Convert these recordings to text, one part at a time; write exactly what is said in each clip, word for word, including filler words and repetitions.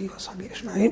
آله وصحبه أجمعين.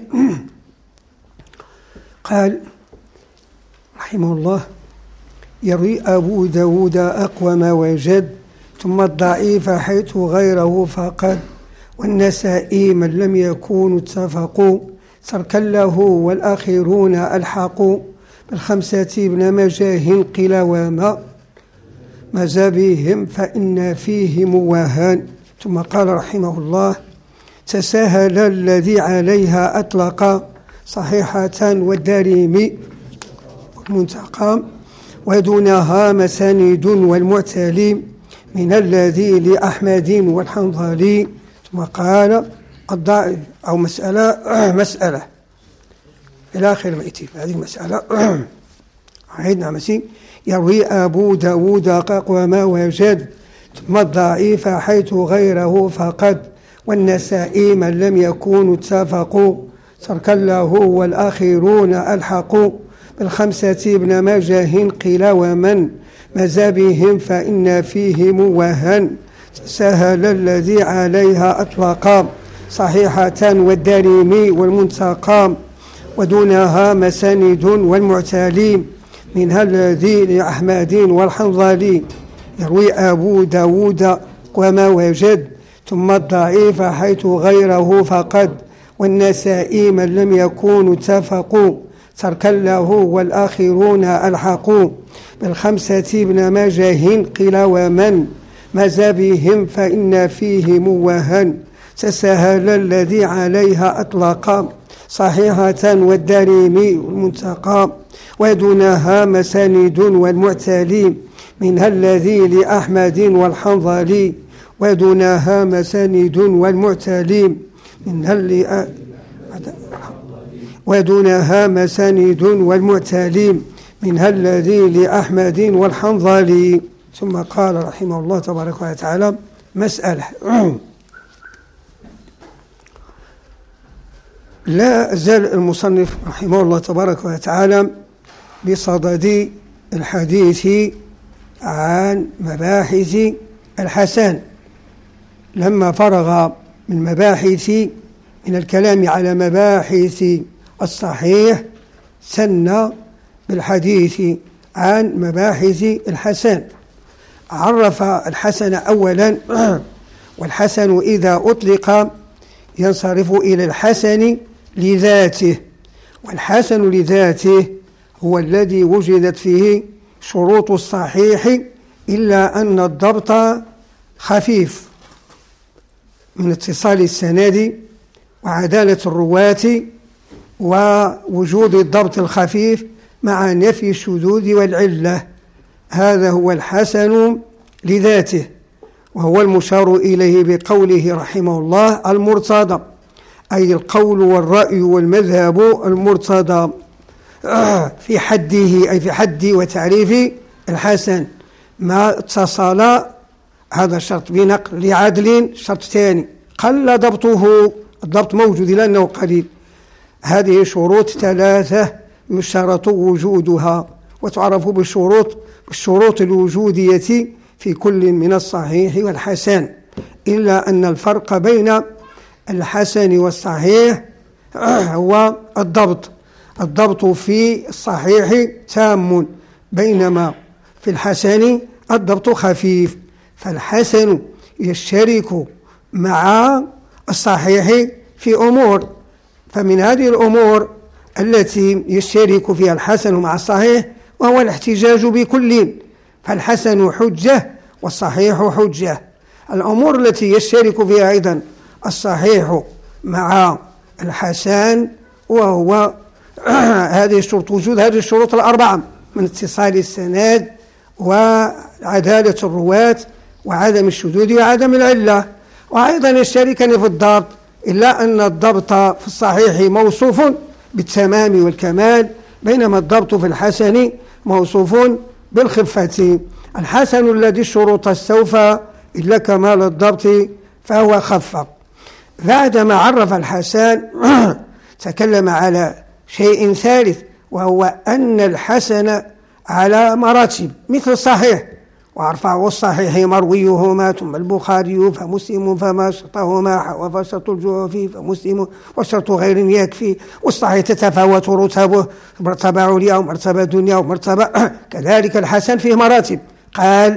قال رحمه الله: يروي أبو داود أقوى ما وجد، ثم الضعيف حيث غيره فقد، والنسائي من لم يكونوا اتفقوا، تركا له والآخرون ألحقوا، بالخمسة ابن مجاه قيل وما مزى بهم فإن فيهم وهان. ثم قال رحمه الله: تساهل الذي عليها أطلق، صحيحة والدارمي والمنتقى، ودونها مسانيد والمعتلي، من الذي لأحمد والحنظلي. ثم قال: الضعيف أو مسألة مسألة إلى آخر المئتين. هذه المسألة عيدنا مسين. يروي أبو داود أقوى ما وجد، ثم الضعيف حيث غيره فقد، والنسائي من لم يكونوا اتفقوا، تركا له والآخرون ألحقوا، بالخمسة ابن مجاه قيل ومن مزى بهم فإن فيهم وهن، تساهل الذي عليها أطلقا، صحيحة والدارمي والمنتقى، ودونها مساند والمعتلي، منها الذي لأحمد والحنظلي. يروي أبو داود وما وجد، ثم الضعيف حيث غيره فقد، والنسائي من لم يكونوا اتفقوا، تركا له والآخرون ألحقوا، بالخمسة ابن مجاه قيل ومن مزى بهم فإن فيهم وهن، تساهل الذي عليها أطلق، صحيحة والدارمي والمنتقى، ودونها مساند والمعتلي، منها الذي لأحمد والحنظلي، ودونها مساند والمعتلي، منها اللي ودونها مساند والمعتلي، منها الذي لأحمد والحنظلي. ثم قال رحمه الله تبارك وتعالى: مسألة. لا زال المصنف رحمه الله تبارك وتعالى بصدد الحديث عن مباحث الحسن. لما فرغ من مباحث من الكلام على مباحث الصحيح، سن بالحديث عن مباحث الحسن. عرف الحسن أولا، والحسن إذا أطلق ينصرف إلى الحسن لذاته، والحسن لذاته هو الذي وجدت فيه شروط الصحيح إلا أن الضبط خفيف من اتصال السند وعدالة الرواة ووجود الضبط الخفيف مع نفي الشذوذ والعلة. هذا هو الحسن لذاته، وهو المشار إليه بقوله رحمه الله المرتضى، أي القول والرأي والمذهب المرتضى في حده، أي في حد وتعريف الحسن، ما اتصل هذا الشرط بنقل لعدل. شرط ثاني قل ضبطه، الضبط موجود لأنه قليل. هذه شروط ثلاثة يشترط وجودها، وتعرف بالشروط بالشروط الوجودية في كل من الصحيح والحسن، إلا أن الفرق بين الحسن والصحيح هو الضبط. الضبط في الصحيح تام، بينما في الحسن الضبط خفيف. فالحسن يشترك مع الصحيح في أمور، فمن هذه الأمور التي يشترك فيها الحسن مع الصحيح وهو الاحتجاج بكل، فالحسن حجة والصحيح حجة. الأمور التي يشترك فيها أيضا الصحيح مع الحسن وهو هذه الشروط، وجود هذه الشروط الأربعة من اتصال السند وعدالة الرواة وعدم الشذوذ وعدم العلة، وأيضا يشتركان في الضبط، إلا أن الضبط في الصحيح موصوف بالتمام والكمال، بينما الضبط في الحسن موصوف بالخفة. الحسن الذي الشروط استوفى إلا كمال الضبط فهو خف. بعدما عرف الحسن تكلم على شيء ثالث، وهو أن الحسن على مراتب مثل الصحيح، وأرفع الصحيح مرويهما ثم البخاري فمسلم فما شرطهما وفشرط الجوع فيه فمسلم وشرط غير يكفي. والصحيح تتفاوت رتبه، مرتبة عليا ومرتبة دنيا ومرتبة كذلك الحسن فيه مراتب، قال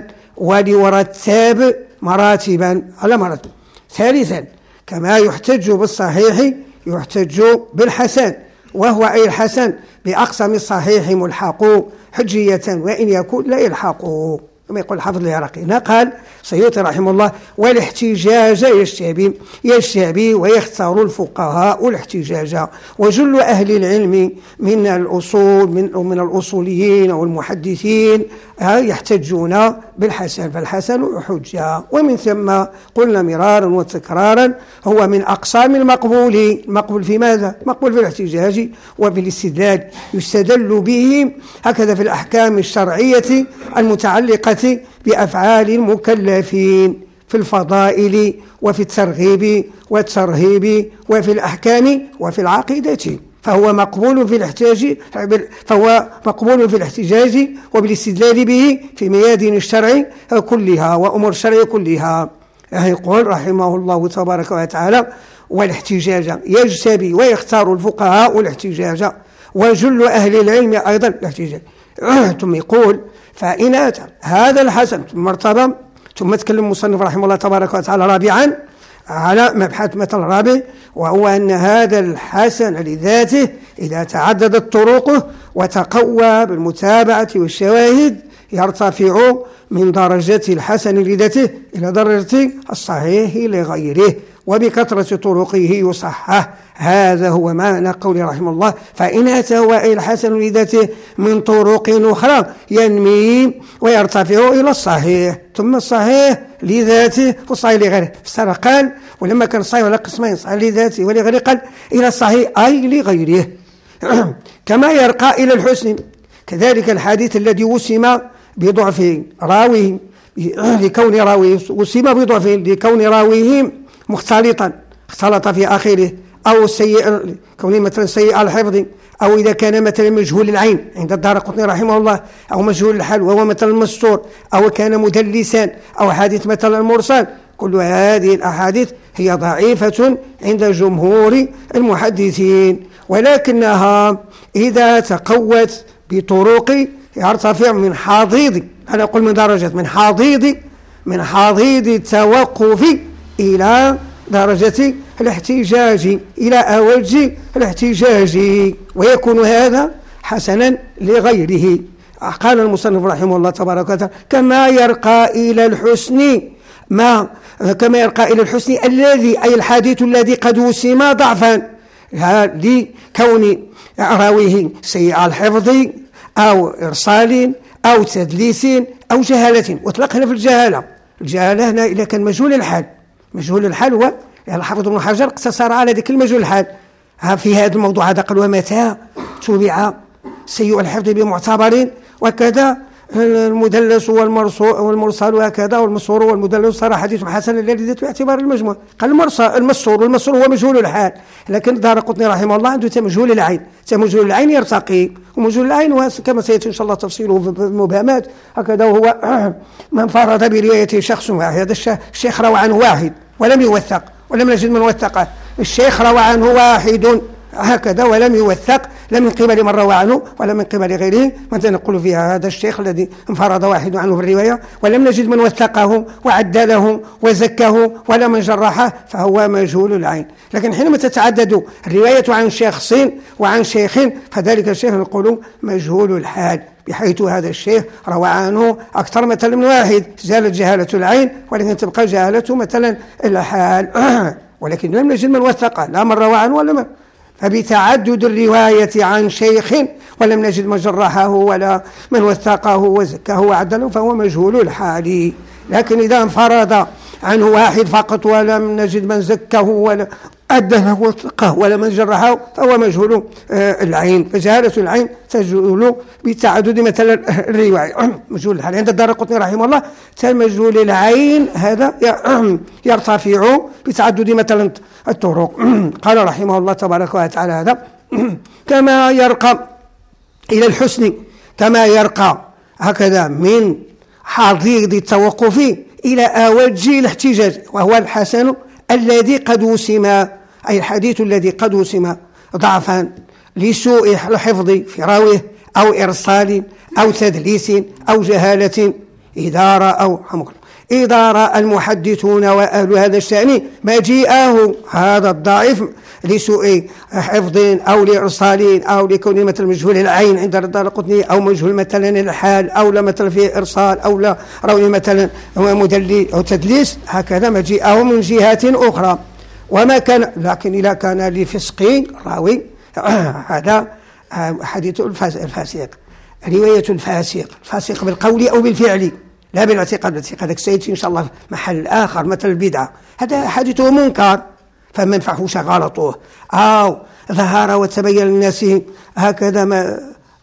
وليرتب مراتبا على مراتب. ثالثا كما يحتج بالصحيح يحتج بالحسن، وهو أي الحسن بأقسم الصحيح ملحق حجية وإن يكون لا يلحقه، كما يقول الحافظ العراقي. قال السيوطي رحمه الله والاحتجاج يشتبي يشتبي ويختار الفقهاء الاحتجاج، وجل أهل العلم من الأصول من من الأصوليين والمحدثين يحتجون بالحسن، فالحسن حجة. ومن ثم قلنا مرارا وتكرارا هو من أقسام المقبول. المقبول في ماذا؟ مقبول في الاحتجاج وبالاستدلال، يستدل به هكذا في الأحكام الشرعية المتعلقة بأفعال المكلفين في الفضائل وفي الترغيب والترهيب وفي الأحكام وفي العقيدة، فهو مقبول في الاحتجاج فهو مقبول في الاحتجاج وبالاستدلال به في ميادين الشرع كلها وأمور الشرع كلها. يقول رحمه الله تبارك وتعالى والاحتجاج يجتبي ويختار الفقهاء الاحتجاج وجل أهل العلم أيضا الاحتجاج. ثم يقول فإن أتى هذا الحسن مرتبة. ثم تكلم المصنف رحمه الله تبارك وتعالى رابعا على مبحث مثل رابع، وهو أن هذا الحسن لذاته إذا تعددت طرقه وتقوى بالمتابعة والشواهد يرتفع من درجة الحسن لذاته إلى درجة الصحيح لغيره، وبكثرة طرقه يصحح. هذا هو معنى قول رحمه الله فإن أتى هو أي الحسن لذاته من طرق أخرى ينمي ويرتفع إلى الصحيح، ثم الصحيح لذاته والصحيح لغيره. فسر قال ولما كان الصحيح على قسمين صحيح لذاته ولغيره قال إلى الصحيح أي لغيره. كما يرقى إلى الحسن كذلك الحديث الذي وسم بضعف راويه لكون راويه وسم بضعف لكون راويه مختلطا اختلط في آخره، أو سيء كونه مثلا سيء الحفظ، أو إذا كان مثلا مجهول العين عند الدارقطني رحمه الله، أو مجهول الحال وهو مثلا مستور، أو كان مدلسا، أو حديث مثلا المرسل. كل هذه الأحاديث هي ضعيفة عند جمهور المحدثين، ولكنها إذا تقوت بطرق يرتفع من حضيض، أنا أقول من درجة من حضيض من حضيض التوقف إلى درجة الاحتجاج، إلى أوج الاحتجاج، ويكون هذا حسنا لغيره. قال المصنف رحمه الله تبارك وتعالى كما يرقى إلى الحسن ما كما يرقى إلى الحسن الذي أي الحديث الذي قد وسم ضعفا لكون راويه سيء الحفظ أو إرسال أو تدليس أو جهالة. واطلق هنا في الجهالة، الجهالة هنا إذا كان مجهول الحال. مجهول الحال هو يعني الحافظ ابن حجر اقتصر على ذكر المجهول الحال في هذا الموضوع هذا. قال ومتى تبع سيء الحفظ بمعتبر وكذا المدلس والمرسل وكذا والمسور والمدلس صار حديث حسن الذي ذات باعتبار المجموع. قال المرسل المسور والمسور هو مجهول الحال، لكن الدارقطني رحمه الله عنده مجهول العين. مجهول العين يرتقي، ومجهول العين هو كما سيأتي إن شاء الله تفصيله في المبهمات هكذا، وهو من فرض بروايته شخص واحد. هذا الشيخ روى عنه واحد ولم يوثق ولم نجد من وثقه. الشيخ روى عنه واحد هكذا ولم يوثق، لا من قبل من روى عنه ولا من قبل غيره. مثلا نقول فيها هذا الشيخ الذي انفرد واحد عنه في الرواية ولم نجد من وثقه وعدله وزكه ولا من جرحه، فهو مجهول العين. لكن حينما تتعدد الرواية عن شخص وعن شيخ فذلك الشيخ نقول مجهول الحال، بحيث هذا الشيخ روى عنه أكثر مثلا من واحد، زالت جهالة العين ولكن تبقى جهالته مثلا الحال. ولكن لم نجد من وثقه لا من روى عنه ولا من، فبتعدد الرواية عن شيخ ولم نجد من جرحه ولا من وثقه وزكه وعدله فهو مجهول الحال. لكن إذا انفرد عنه واحد فقط ولم نجد من زكه ولا أدله وثقه ولا من جرحه فهو مجهول العين. فجهالة العين تجهل بتعدد مثلا الرواية. مجهول الحال عند الدارقطني رحمه الله مجهول العين هذا يرتفع بتعدد مثلا الطرق. قال رحمه الله تبارك وتعالى هذا كما يرقى إلى الحسن، كما يرقى هكذا من حضيض التوقف إلى أوج الاحتجاج، وهو الحسن الذي قد وسم، أي الحديث الذي قد وسم ضعفا لسوء الحفظ في راويه أو إرسال أو تدليس أو جهالة. إذا رأوا إذا رأى المحدثون وأهل هذا الشأن مجيئه هذا الضعيف لسوء حفظ أو لإرسال أو لكون مثل مجهول العين عند الدارقطني، أو مجهول مثلا الحال، أو لا مثلا فيه إرسال، أو لا راوي مثلا مدلي أو تدليس، هكذا مجيئه من جهات أخرى. وما كان لكن إذا كان لفسق راوي هذا حديث الفاسق، رواية الفاسق، الفاسق بالقول أو بالفعل لا بالاعتقاد. الاعتقاد سيأتي إن شاء الله محل آخر مثل البدعة، هذا حديثه منكر فمن فحوش غلطوه أو ظهر وتبين للناس هكذا ما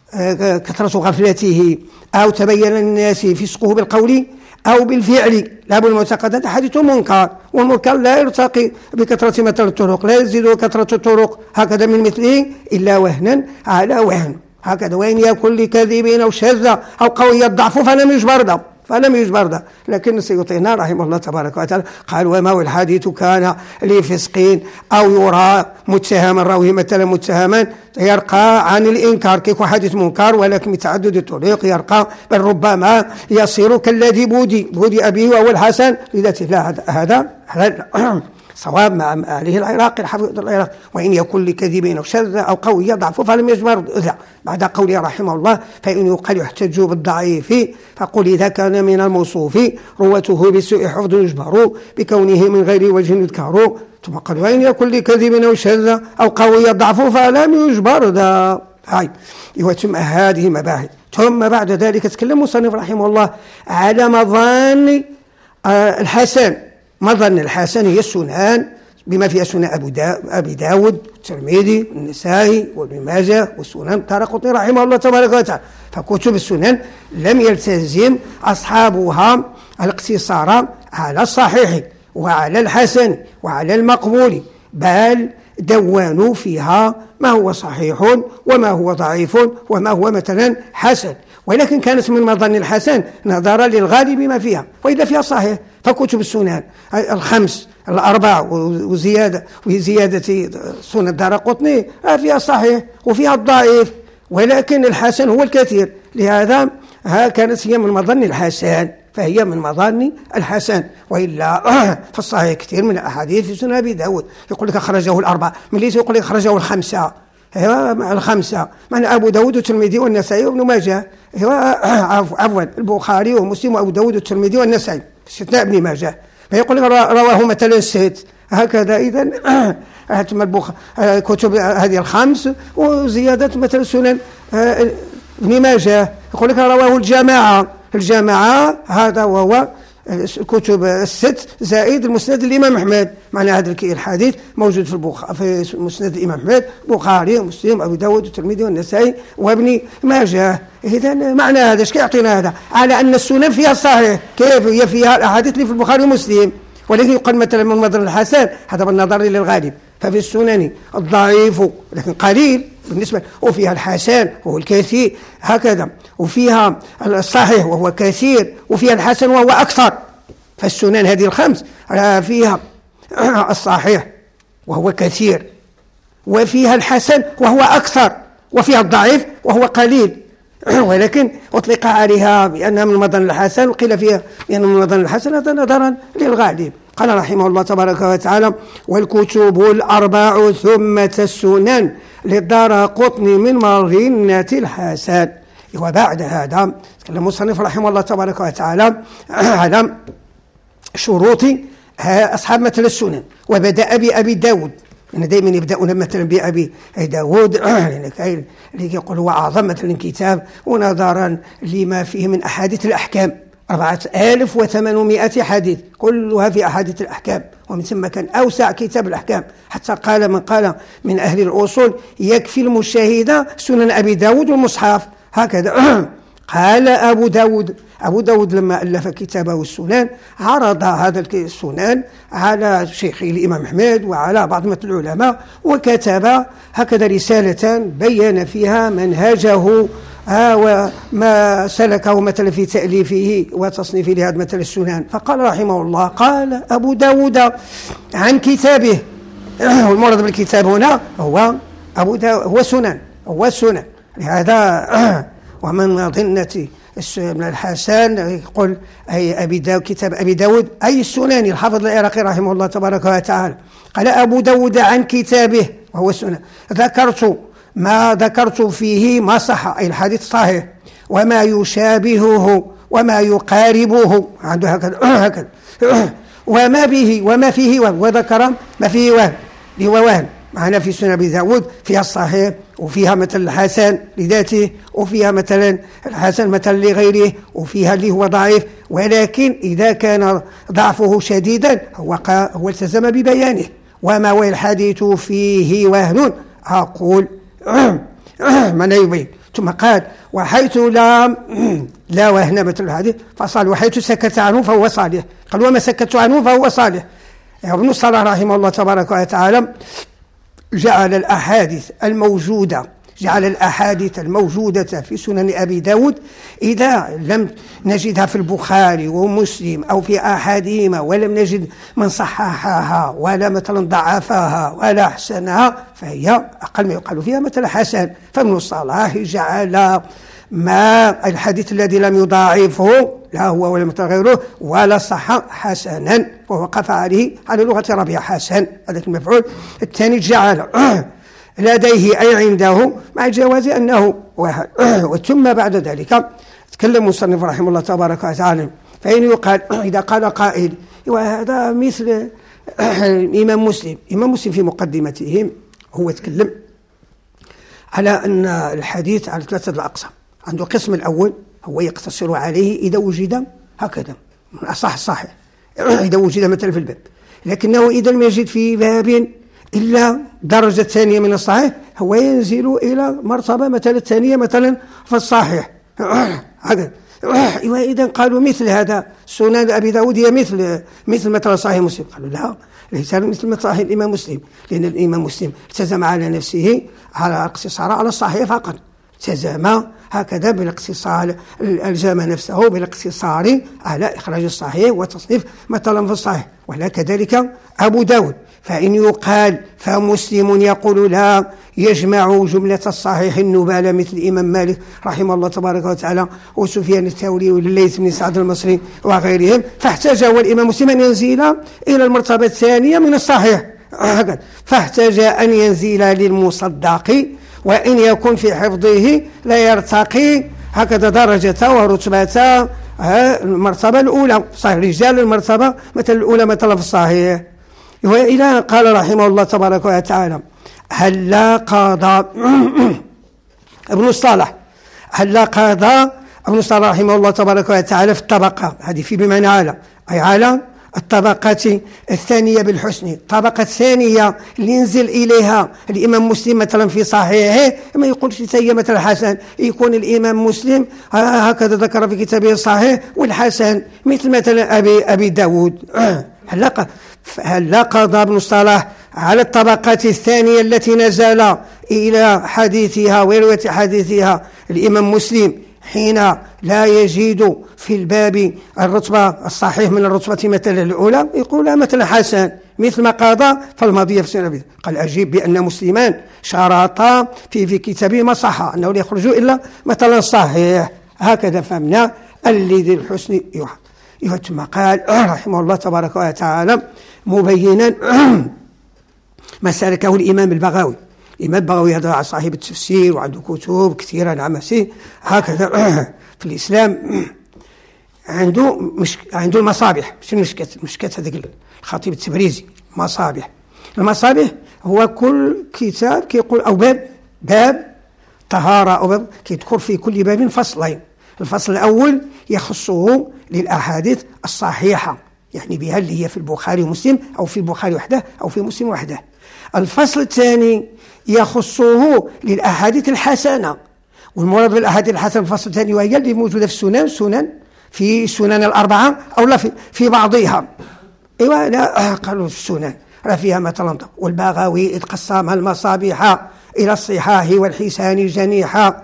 كثرة غفلته، أو تبين للناس فسقه بالقول أو بالفعل لا بالمعتقد، هذا حديث منكر. والمنكر لا يرتقي بكثرة مثل الطرق، لا يزيد كثرة الطرق هكذا من مثله إلا وهنا على وهن هكذا. وإن يكن لكذب أو شاذ أو قوي الضعف فلم يجبر ده فلم يجبر ده. لكن السيوطي هنا رحمه الله تبارك وتعالى قال: وما هو الحديث كان لفسق أو يرى متهما راوي مثلا متهما يرقى عن الإنكار، كيف حديث منكر ولكن بتعدد الطريق يرقى، بل ربما يصير كالذي بودي بودي أبيه وهو الحسن لذاته. لا، هذا هذا صواب مع أهله العراقي الحافظ العراقي. وإن يكن لكذب أو شذ أو قوي يضعف فلم يجبر لا. بعد قوله رحمه الله: فإن يقال يحتج بالضعيف، فقل إذا كان من الموصوف رواته بسوء حفظ يجبر بكونه من غير وجه يذكر. ثم قال: وإن يكن لكذب أو شذ أو قوي يضعف فلم يجبر ذا. هاي وتم هذه مباحث. ثم بعد ذلك تكلم مصنف رحمه الله على مظان الحسن. مظن الحسن هي السنن بما فيها سنن أبو دا أبي داود والترمذي والنسائي وابن ماجه والسنن الدارقطني رحمه الله تبارك وتعالى. فكتب السنن لم يلتزم أصحابها الاقتصار على الصحيح وعلى الحسن وعلى المقبول، بل دوانوا فيها ما هو صحيح وما هو ضعيف وما هو مثلا حسن. ولكن كانت من مظن الحسن نظرا للغالب ما فيها، وإلا فيها صحيح. فكتب السنن الخمس الأربع وزيادة وزيادة سنن الدارقطني فيها الصحيح وفيها الضعيف، ولكن الحسن هو الكثير. لهذا ها كانت هي من مظن الحسن، فهي من مظن الحسن. وإلا فالصحيح كثير من الأحاديث في سنن أبي داود يقول لك أخرجه الأربعة، من ليس يقول لك أخرجه الخمسة، الخمسة من أبو داود والترمذي والنسائي وابن ماجه، عفوا البخاري ومسلم وأبو داود والترمذي والنسائي استثناء ابن ماجه. فيقول لك رواه مثلا ست هكذا. إذن كتب هذه الخمس وزيادة مثل سنن ابن ماجه يقول لك رواه الجماعة. الجماعة هذا وهو الكتب الست زائد المسند الإمام أحمد. معنى هذا الحديث موجود في البخ... في مسند الإمام أحمد، بخاري ومسلم أبو داود والترمذي والنسائي وابن ماجه. إذن معنى هذا ايش كيعطينا هذا؟ على أن السنن فيها الصحيح، كيف هي فيها الأحاديث اللي في البخاري ومسلم، ولكن يقال مثلا من مظن الحسن هذا بالنظر للغالب. ففي السنن الضعيف لكن قليل بالنسبة، وفيها الحسن وهو الكثير هكذا، وفيها الصحيح وهو كثير، وفيها الحسن وهو أكثر. فالسنن هذه الخمس فيها الصحيح وهو كثير، وفيها الحسن وهو أكثر، وفيها الضعيف وهو قليل. ولكن أطلق عليها بأنها من مظن الحسن، وقيل فيها بأنها من مظن الحسن، هذا نظرا للغالب. قال رحمه الله تبارك وتعالى: والكتب الأربع ثم السنن للدارقطني من مظنة الحسن. وبعد هذا تكلم المصنف رحمه الله تبارك وتعالى على شروط أصحاب مثل السنن، وبدأ بأبي داود. أنا دائما يبدأون مثلا بأبي داود اللي يقول هو أعظم مثلا كتاب، ونظرا لما فيه من أحاديث الأحكام أربعة آلاف وثمانمائة حديث كلها في أحاديث الأحكام، ومن ثم كان أوسع كتاب الأحكام. حتى قال من قال من أهل الأصول يكفي المشاهدة سنن أبي داود والمصحف هكذا. قال أبو داود أبو داود لما ألف كتابه السنن عرض هذا السنن على شيخه الإمام أحمد وعلى بعض مثل العلماء، وكتب هكذا رسالة بين فيها منهجه آه وما سلكه مثلا في تأليفه وتصنيفه لهذا مثل السنن. فقال رحمه الله قال أبو داود عن كتابه، والمراد بالكتاب هنا هو أبو داود هو سنن هو السنن. لهذا ومن ضمنة من الحسن يقول أي أبي داود كتاب أبي داود أي السنن. الحافظ العراقي رحمه الله تبارك وتعالى قال أبو داود عن كتابه وهو السنن، ذكرت ما ذكرت فيه ما صح أي الحديث صحيح وما يشابهه وما يقاربه عنده هكذا هكذا وما به وما فيه وهم، وذكر ما فيه وهم اللي هو وهم. معنا في سنن أبي داود فيها الصحيح وفيها مثل الحسن لذاته وفيها مثلا الحسن مثلا لغيره وفيها اللي هو ضعيف، ولكن إذا كان ضعفه شديدا هو هو التزم ببيانه. وما هو الحديث فيه وهن أقول من يبين. ثم قال وحيث لا لا وهن مثل الحديث فصالح، وحيث سكت عنه فهو صالح. قال وما سكت عنه فهو صالح. ابن الصلاح رحمه الله تبارك وتعالى جعل الأحاديث الموجودة جعل الأحاديث الموجودة في سنن أبي داود إذا لم نجدها في البخاري ومسلم أو في أحدهما ولم نجد من صححها ولا مثلا ضعفها ولا أحسنها فهي أقل ما يقال فيها مثل حسن. فابن الصلاح جعل ما الحديث الذي لم يضاعفه لا هو ولا مثل غيره ولا صح حسنا، ووقف عليه على لغة ربيع حسن هذا المفعول الثاني. جعل لديه أي عنده مع الجواز أنه واحد. وثم بعد ذلك تكلم مصنف رحمه الله تبارك وتعالى فإن يقال إذا قال قائل وهذا مثل الإمام مسلم. إمام مسلم في مقدمته هو تكلم على أن الحديث على ثلاثة الأقسام. عنده القسم الأول هو يقتصر عليه إذا وجد هكذا من أصح الصحيح إذا وجد مثلا في الباب، لكنه إذا لم يجد في باب إلا درجة ثانية من الصحيح هو ينزل إلى مرتبة مثلا الثانية مثلا في الصحيح هكذا. وإذا قالوا مثل هذا سنن أبي داود هي مثل مثل مثلا صحيح مسلم، قالوا لا ليس مثل صحيح الإمام مسلم، لأن الإمام مسلم التزم على نفسه على الاقتصار على الصحيح فقط، التزم هكذا بالاقتصار، ألزم نفسه بالاقتصار على إخراج الصحيح وتصنيف مثلا في الصحيح. ولا كذلك أبو داود. فإن يقال فمسلم يقول لا يجمع جملة الصحيح النبالة مثل الإمام مالك رحمه الله تبارك وتعالى وسفيان الثوري والليث بن سعد المصري وغيرهم، فاحتاج هو الإمام مسلم أن ينزل إلى المرتبة الثانية من الصحيح، فاحتاج أن ينزل للمصدق وإن يكون في حفظه لا يرتقي هكذا درجة ورتبة المرتبة الأولى صحيح رجال المرتبة مثل الأولى مثلا في الصحيح. وإلى قال رحمه الله تبارك وتعالى هل قضى ابن الصلاح هل قضى ابن الصلاح رحمه الله تبارك وتعالى في الطبقة هذه في بمعنى على أي على الطبقة الثانية بالحسن. الطبقة الثانية اللي ينزل إليها الإمام مسلم مثلا في صحيحه ما يقولش هي مثل الحسن، يكون الإمام مسلم هكذا ذكر في كتابه الصحيح والحسن مثل مثلا أبي, أبي داود. هل قضى ابن الصلاح على الطبقة الثانية التي نزل إلى حديثها ورواية حديثها الإمام مسلم حين لا يجد في الباب الرتبة الصحيح من الرتبة مثل الأولى يقول مثل حسن مثل ما قضى فالماضية في سنة. قال أجيب بأن مسلمان شرطا في في كتابه ما صح أنه لا يخرج إلا مثلا صحيح. هكذا فهمنا الذي الحسن يحب. ثم قال رحمه الله تبارك وتعالى مبينا ما سلكه الإمام البغوي. الإمام البغوي هذا صاحب التفسير وعنده كتب كثيرة نعمسي هكذا في الإسلام. عنده مش عنده المصابيح مش المشكات المشكات هذاك الخطيب التبريزي مصابيح. المصابيح هو كل كتاب كيقول أو باب باب طهارة أو باب كيذكر في كل باب فصلين. الفصل الأول يخصه للأحاديث الصحيحة يعني بها اللي هي في البخاري ومسلم أو في البخاري وحده أو في مسلم وحده. الفصل الثاني يخصه للأحاديث الحسنة، والمراد بالأحاديث الحسنة الفصل الثاني وهي اللي موجودة في السنن سنن في سنن الأربعة أو لا في, في بعضها. إيوه لا قالوا في السنن راه فيها مثلا والبغوي إذ قسم المصابيح إلى الصحاح والحسان جنيحا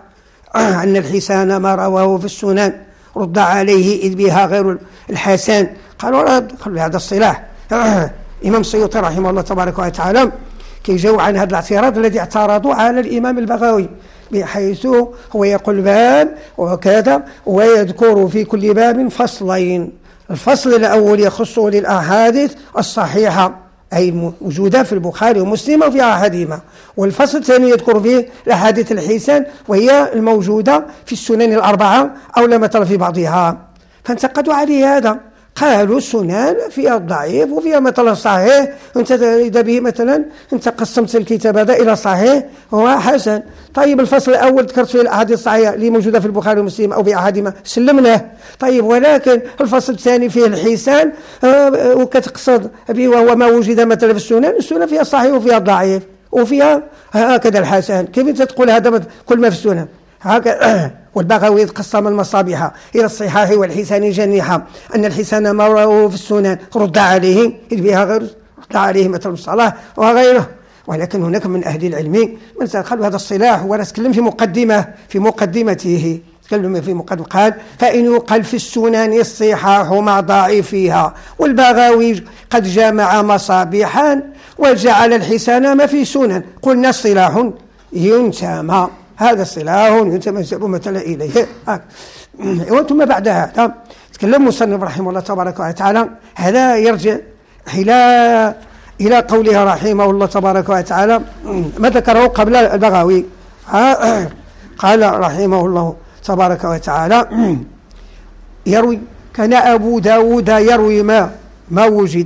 أن الحسان ما رواه في السنن رد عليه إذ بها غير الحسن. قالوا رد، قالوا هذا الصلاح. الإمام السيوطي رحمه الله تبارك وتعالى كيجاوب عن هذا الاعتراض الذي اعترضوا على الإمام البغوي، بحيث هو يقول باب وكذا ويذكر في كل باب فصلين. الفصل الأول يخص للأحاديث الصحيحة أي موجودة في البخاري ومسلم وفي أحدهما، والفصل الثاني يذكر فيه الأحاديث الحسن وهي الموجودة في السنن الأربعة أو لا مثل في بعضها. فانتقدوا عليه هذا، قالوا السنن فيها الضعيف وفيها مثلا صحيح، انت إذا به مثلا انت قسمت الكتاب هذا إلى صحيح وحسن. طيب الفصل الأول ذكرت فيه الأحاديث الصحيحة اللي موجودة في البخاري ومسلم أو في أحدهما سلمناه. طيب ولكن الفصل الثاني فيه الحسان آه وكتقصد به وهو ما وجد مثلا في السنن، السنن فيها الصحيح وفيها الضعيف وفيها هكذا الحسن. كيف انت تقول هذا كل ما في السنن هكذا؟ والبغوي قسم المصابيح إلى الصحاح والحسان جنيحا، أن الحسان ما رواه في السنن رد عليه إذ بها غير رد عليه مثل الصلاة وغيره. ولكن هناك من أهل العلم من قالوا هذا الصلاح، ولا تكلم في مقدمة في مقدمته تكلم في مقدمة قال فإن يقال في السنن الصحاح مع ضعيفها، والبغوي قد جمع مصابيحا وجعل الحسان ما في سنن، قلنا الصلاح ينتمى، هذا الصلاح ينتمى مثلا إليه. وثم بعد هذا تكلم مصنف رحمه الله تبارك وتعالى، هذا يرجع إلى إلى قوله رحمه الله تبارك وتعالى ما ذكره قبل البغوي. قال رحمه الله تبارك وتعالى يروي كان أبو داود يروي ما ما وجد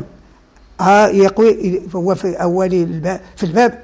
يقول هو في أول الباب في الباب،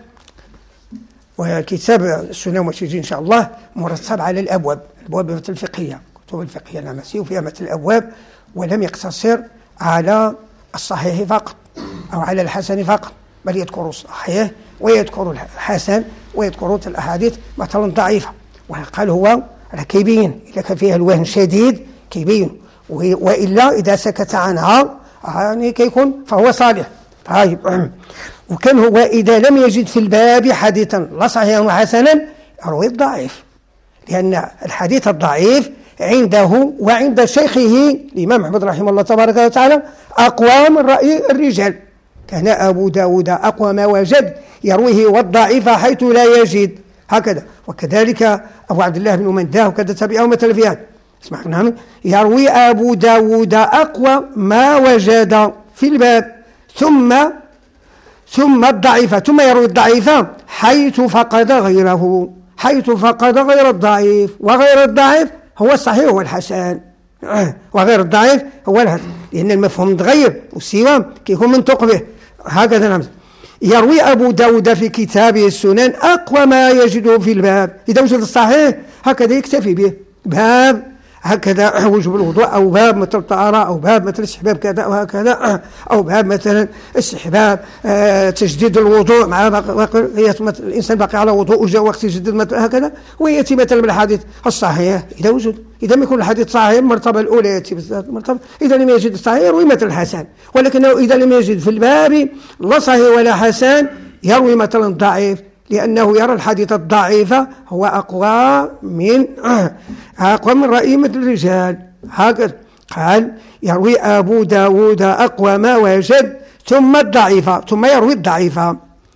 وكتاب السنة والتجريد إن شاء الله مرتب على الأبواب، الأبواب مثل الفقهية، كتب الفقهية النمسي وفيها مثل الأبواب، ولم يقتصر على الصحيح فقط أو على الحسن فقط، بل يذكر الصحيح ويذكر الحسن ويذكر الأحاديث مثلا ضعيفة. وقال هو كيبين إذا كان فيها الوهن شديد كيبين، وإلا إذا سكت عنها يعني كيكون فهو صالح. طيب وكان هو إذا لم يجد في الباب حديثا لا صحيحا وحسنا يروي الضعيف، لأن الحديث الضعيف عنده وعند شيخه الإمام أحمد رحمه الله تبارك وتعالى أقوى من رأي الرجال. كان أبو داود أقوى ما وجد يرويه والضعيف حيث لا يجد هكذا. وكذلك أبو عبد الله بن منداه وكذا تبعه مثل في هذا اسمح نعم يروي أبو داود أقوى ما وجد في الباب ثم ثم الضعيفة ثم يروي الضعيفة حيث فقد غيره، حيث فقد غير الضعيف، وغير الضعيف هو الصحيح والحسن، وغير الضعيف هو الحسن، لأن المفهوم متغير والسوام كيكون منطق به هكذا. نعم يروي أبو داود في كتابه السنن أقوى ما يجده في الباب، إذا وجد الصحيح هكذا يكتفي به، باب هكذا وجوب الوضوء أو باب مثل الطهارة أو باب مثل استحباب كذا وهكذا، أو باب مثلا استحباب آه تجديد الوضوء مع الإنسان باقي على وضوء وجاء وقت يجدد مثل هكذا، ويأتي مثلا بالحديث الصحيح إذا وجد. إذا ما يكون الحديث صحيح المرتبة الأولى يأتي بالذات المرتبة، إذا لم يجد الصحيح يروي مثل الحسن، ولكنه إذا لم يجد في الباب لا صحيح ولا حسن يروي مثلا ضعيف، لأنه يرى الحديث الضعيف هو أقوى من أقوى من رأي مثل الرجال هكذا. قال يروي أبو داود أقوى ما وجد ثم الضعيفة ثم يروي الضعيفة.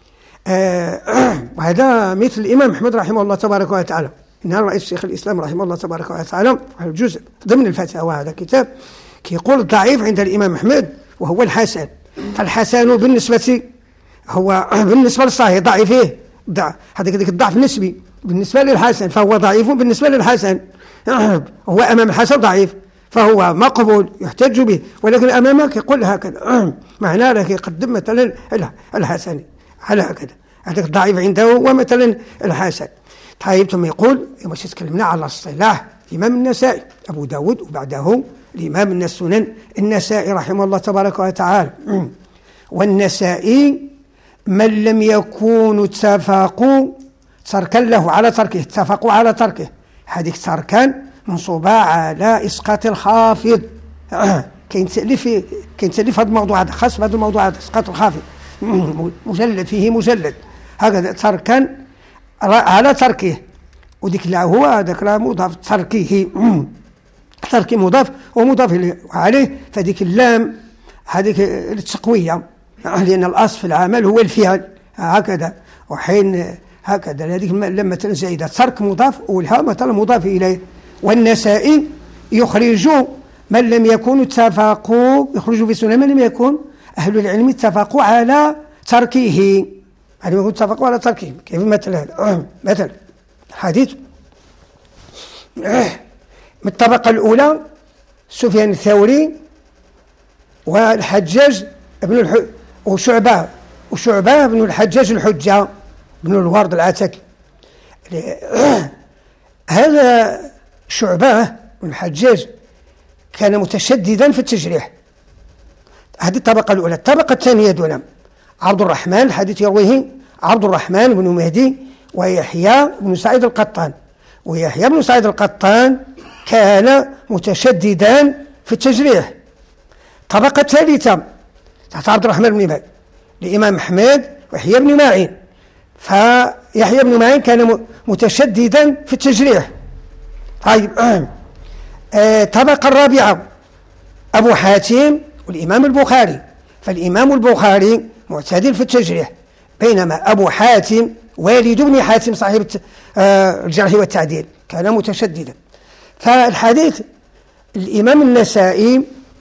وهذا مثل الإمام أحمد رحمه الله تبارك وتعالى، إن رئيس شيخ الإسلام رحمه الله تبارك وتعالى الجزء ضمن الفتاوى هذا كتاب كيقول الضعيف عند الإمام أحمد وهو الحسن، فالحسن بالنسبة هو بالنسبة للصحيح ضعيف إيه ضع هذا كذلك الضعف النسبي بالنسبة للحسن، فهو ضعيف بالنسبة للحسن، هو أمام الحسن ضعيف فهو مقبول يحتج به، ولكن أمامك يقول هكذا معناه لك يقدم مثلا الحسن على هكذا، هذا الضعيف عنده ومثلا الحسن. طيب ثم يقول يوم تكلمنا على الصلاح الإمام النسائي أبو داود وبعده الإمام من السنن النسائي رحمه الله تبارك وتعالى. والنسائي من لم يكونوا اتفقوا تركا له على تركه، اتفقوا على تركه، هذيك تركان منصوبة على إسقاط الخافض. كاين تأليف كاين تأليف هذا الموضوع هذا خاص بهذا الموضوع هذا إسقاط الخافض مجلد فيه مجلد هكذا تركان على تركه، وديك لا هو هذاك راه مضاف تركه تركي مضاف ومضاف إليه عليه، فديك اللام هذيك التقوية، لأن الأصل في العمل هو الفعل هكذا، وحين هكذا هذيك اللام مثلا زائدة ترك مضاف والهاء مثلا مضاف إليه. والنسائي يخرج من لم يكونوا اتفقوا، يخرجوا في سنة من لم يكن أهل العلم اتفقوا على تركه، يعني يكون اتفقوا على تركه. كيف مثل هذا؟ مثلا حديث من الطبقة الأولى سفيان الثوري والحجاج بن الح... وشعبة وشعبة بن الحجاج الحجة بن الورد العتكي. هذا شعبة بن الحجاج كان متشددا في التجريح، هذه الطبقة الأولى. الطبقة الثانية دون عبد الرحمن، الحديث يرويه عبد الرحمن بن مهدي ويحيى بن سعيد القطان، ويحيى بن سعيد القطان كان متشددا في التجريح. طبقة ثالثة تحت عبد الرحمن بن مهدي لإمام أحمد ويحيى بن معين، فيحيى بن معين كان متشددا في التجريح. طيب آه طبقة الرابعة أبو حاتم والإمام البخاري، فالإمام البخاري معتدل في التجريح، بينما أبو حاتم والد ابن حاتم صاحب آه الجرح والتعديل كان متشددا. فالحديث الإمام النسائي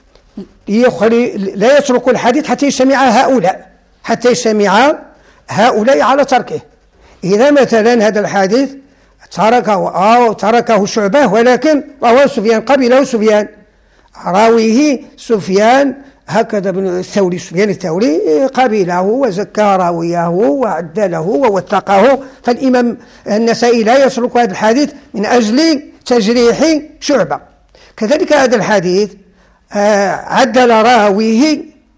لا يترك الحديث حتى يجتمع هؤلاء حتى يجتمع هؤلاء على تركه. إذا مثلا هذا الحديث تركه أو تركه شعبة ولكن رواه سفيان قبله سفيان، راويه سفيان هكذا بن الثوري سفيان الثوري قبله وزكى راويه وعدله ووثقه، فالإمام النسائي لا يترك هذا الحديث من أجل تجريح شعبة. كذلك هذا الحديث عدل راويه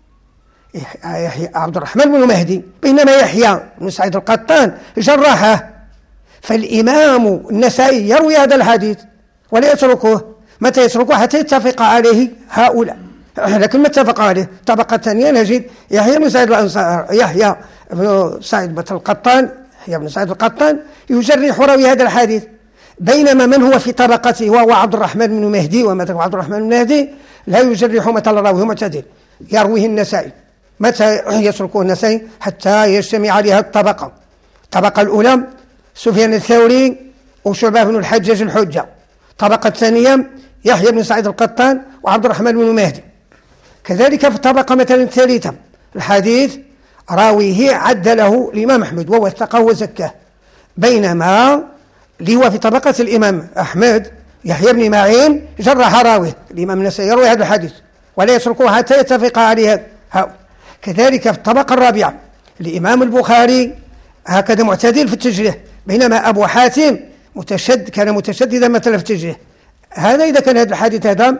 عبد الرحمن بن مهدي، بينما يحيى بن سعيد القطان جرحه، فالإمام النسائي يروي هذا الحديث ولا يتركه. متى يتركه؟ حتى يتفق عليه هؤلاء، لكن ما اتفق عليه. طبقة ثانية نجد يحيى بن سعيد الأنصار يحيى بن سعيد بن القطان يحيى بن سعيد القطان يجرح راوي هذا الحديث، بينما من هو في طبقته وهو عبد الرحمن بن مهدي ومثلا عبد الرحمن بن مهدي لا يجرح مثلا راويه معتدل يرويه النسائي. متى يتركه النسائي؟ حتى يجتمع عليها الطبقة. الطبقة الأولى سفيان الثوري وشعبة بن الحجاج الحجة، الطبقة الثانية يحيى بن سعيد القطان وعبد الرحمن بن مهدي. كذلك في الطبقة مثلا الثالثة الحديث راويه عدله الإمام أحمد ووثقه وزكاه، بينما اللي هو في طبقة الإمام أحمد يحيى بن معين جرح راويه، الإمام النسائي يروي هذا الحديث ولا يتركه حتى يتفق عليه. كذلك في الطبقة الرابعة الإمام البخاري هكذا معتدل في التجريح، بينما أبو حاتم متشد كان متشددا مثلا في التجريح. هذا إذا كان هذا الحديث هذا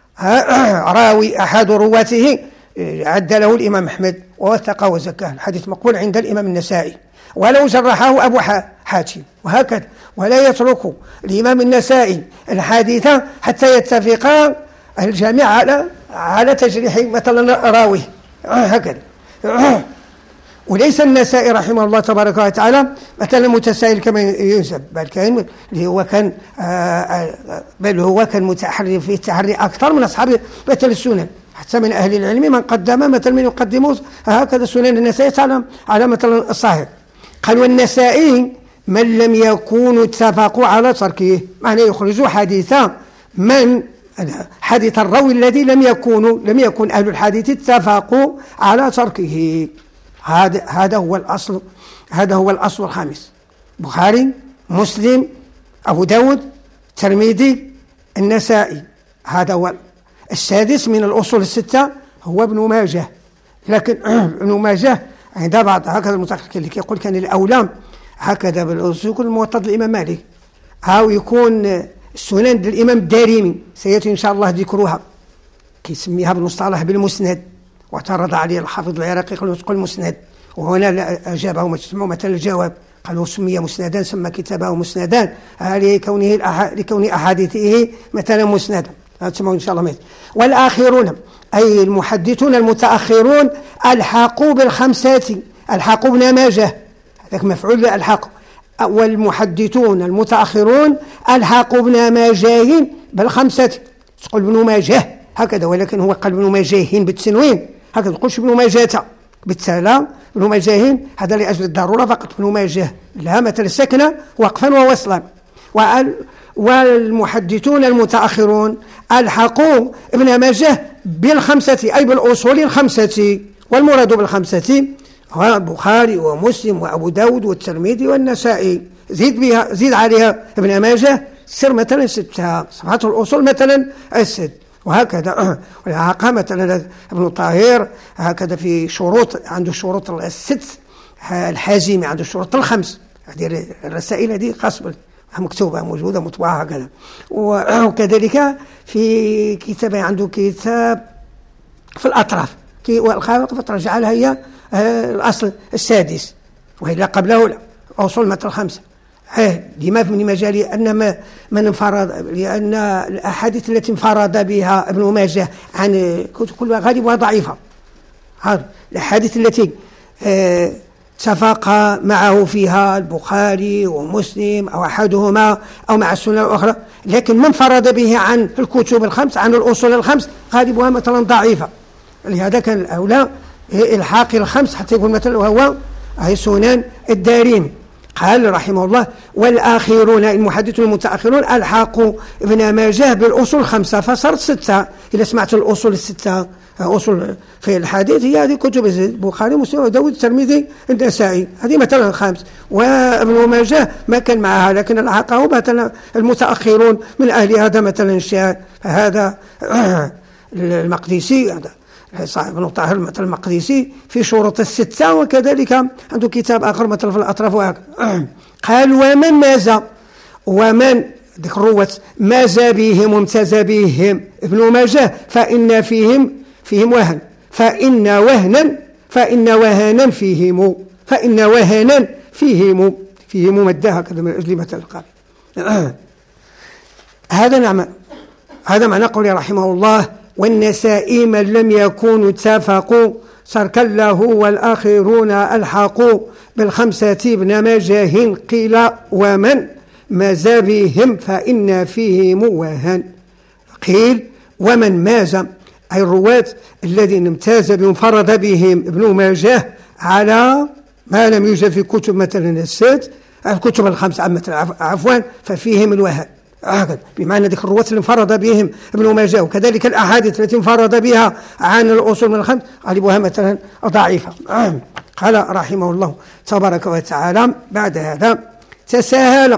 راوي أحد رواته عدله الإمام أحمد ووثقه وزكاه، الحديث مقبول عند الإمام النسائي ولو جرحه أبو حاتم، وهكذا. ولا يترك الإمام النسائي الحديث حتى يتفق الجميع على على تجريح مثلا راويه هكذا. وليس النسائي رحمه الله تبارك وتعالى مثلا متسائل كما ينسب، بل كان هو كان بل هو كان متحري في التحري أكثر من أصحاب مثل السنن، حتى من أهل العلم من قدم مثل من يقدموا هكذا سنن النسائي على على مثلا الصحيح. قال والنسائي من لم يكونوا اتفقوا على تركه، معنى يخرجوا حديثا من حديث الراوي الذي لم يكونوا لم يكن أهل الحديث اتفقوا على تركه. هذا هذا هو الأصل، هذا هو الأصل الخامس: بخاري، مسلم، أبو داود، الترمذي، النسائي. هذا هو السادس من الأصول الستة هو ابن ماجه. لكن ابن ماجه عند بعض هكذا المتحقق اللي يقول كان الأولى هكذا بالأصول يكون موطأ الإمام مالك أو يكون السنن للإمام الدارمي، سيأتي إن شاء الله ذكرها، كيسميها ابن الصلاح بالمسند، واعترض عليه الحافظ العراقي قال تقول مسند، وهنا أجابه مثل الجواب قالوا سمي مسندا سمى كتابه مسندا لكونه لكون أحاديثه مثلا مسندا، تسمعون إن شاء الله مثل. والآخرون أي المحدثون المتأخرون ألحقوا بالخمسات، ألحقوا ابن ماجه، هذاك مفعول ألحقوا، والمحدثون المتأخرون ألحقوا ابن ماجه بالخمسة. تقول ابن ماجه هكذا، ولكن هو قال ابن ماجه بالتنوين، هكذا تقولش ابن ماجه بالتالى، ابن ماجه هذا لأجل الضرورة فقط، ابن ماجه لا مثل السكنة وقفا ووصلا. والمحدثون المتأخرون ألحقوا ابن ماجه بالخمسة أي بالأصول الخمسة، والمراد بالخمسة هو البخاري ومسلم وأبو داود والترمذي والنسائي، زيد بها زيد عليها ابن ماجه سر مثلا ستة، صفحة الأصول مثلا الست، وهكذا. والعاقة مثلا ابن طاهر هكذا في شروط، عنده شروط الست، الحازمي عنده شروط الخمس. هذه الرسائل هذه قصبا مكتوبة موجودة مطبوعة هكذا. وكذلك في كتاب عنده كتاب في الأطراف والخارق فترجع لها هي الأصل السادس، وإلا قبله لا أصول مثل الخمسة. لما من مجال أن ما من انفرد، لأن الأحاديث التي انفرد بها ابن ماجه عن كلها غالبها ضعيفة. هذه الأحاديث التي اتفق معه فيها البخاري ومسلم أو أحدهما أو مع السنة الأخرى، لكن من انفرد به عن الكتب الخمس، عن الأصول الخمس، غالبها مثلا ضعيفة. لهذا كان الأولى إلحاق الخمس حتى يكون مثلا وهو هي سنن الدارمي. قال رحمه الله: والآخرون المحدثون المتأخرون ألحقوا ابن ماجه بالأصول الخمسة فصارت ستة. إذا سمعت الأصول الستة أصول في الحديث هي هذه كتب البخاري ومسلم وداود الترمذي النسائي، هذه مثلا خمس. وابن ماجه ما كان معها، لكن ألحقه مثلا المتأخرون من أهل هذا مثلا الشاذ، فهذا المقدسي هذا صاحب ابن طاهر مثل المقدسي في شروط الستة، وكذلك عنده كتاب آخر مثل في الأطراف وهكذا. قال: ومن ماز ومن ذكر الرواة ماز بهم وامتاز بهم ابن ماجه فإن فيهم فيهم وهن فإن وهنا فإن وهنا فيهم فإن وهنا فيهم فيهم مده هكذا من أجل مثل القارئ. هذا نعم هذا معنى قوله رحمه الله: والنسائي من لم يكونوا اتفقوا تركا له والآخرون ألحقوا بالخمسة ابن ماجه قيل ومن ماز بهم فإن فيهم وهن. قيل ومن ماز أي الرواة الذين امتاز بهم فرد بهم ابن ماجه على ما لم يوجد في كتب مثلا الست الكتب الخمس عفوا ففيهم الوهن، بمعنى ذكر الرواة اللي انفرد بهم ابن ماجه، وكذلك الأحاديث التي انفرد بها عن الأصول من الخمس غالبها مثلا ضعيفة. قال رحمه الله تبارك وتعالى بعد هذا: تساهل.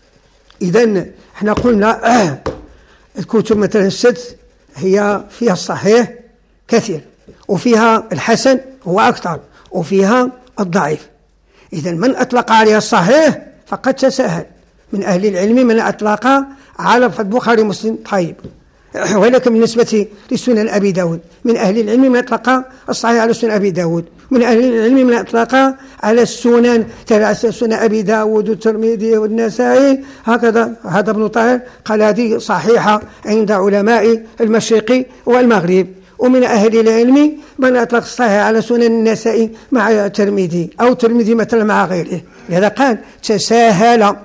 إذن احنا قلنا الكتب مثلا الست هي فيها الصحيح كثير، وفيها الحسن هو أكثر، وفيها الضعيف. إذن من أطلق عليها الصحيح فقد تساهل. من أهل العلم من أطلق على البخاري ومسلم طيب، ولكن بالنسبة لسنن أبي داود من أهل العلم من أطلق الصحيح على سنن أبي داود، من أهل العلم من أطلق على السنن سنن أبي داود والترمذي والنسائي هكذا. هذا ابن طاهر قال هذه صحيحة عند علماء المشرق والمغرب. ومن أهل العلم من أطلق الصحيح على سنن النسائي مع الترمذي أو الترمذي مثلا مع غيره. لهذا قال تساهل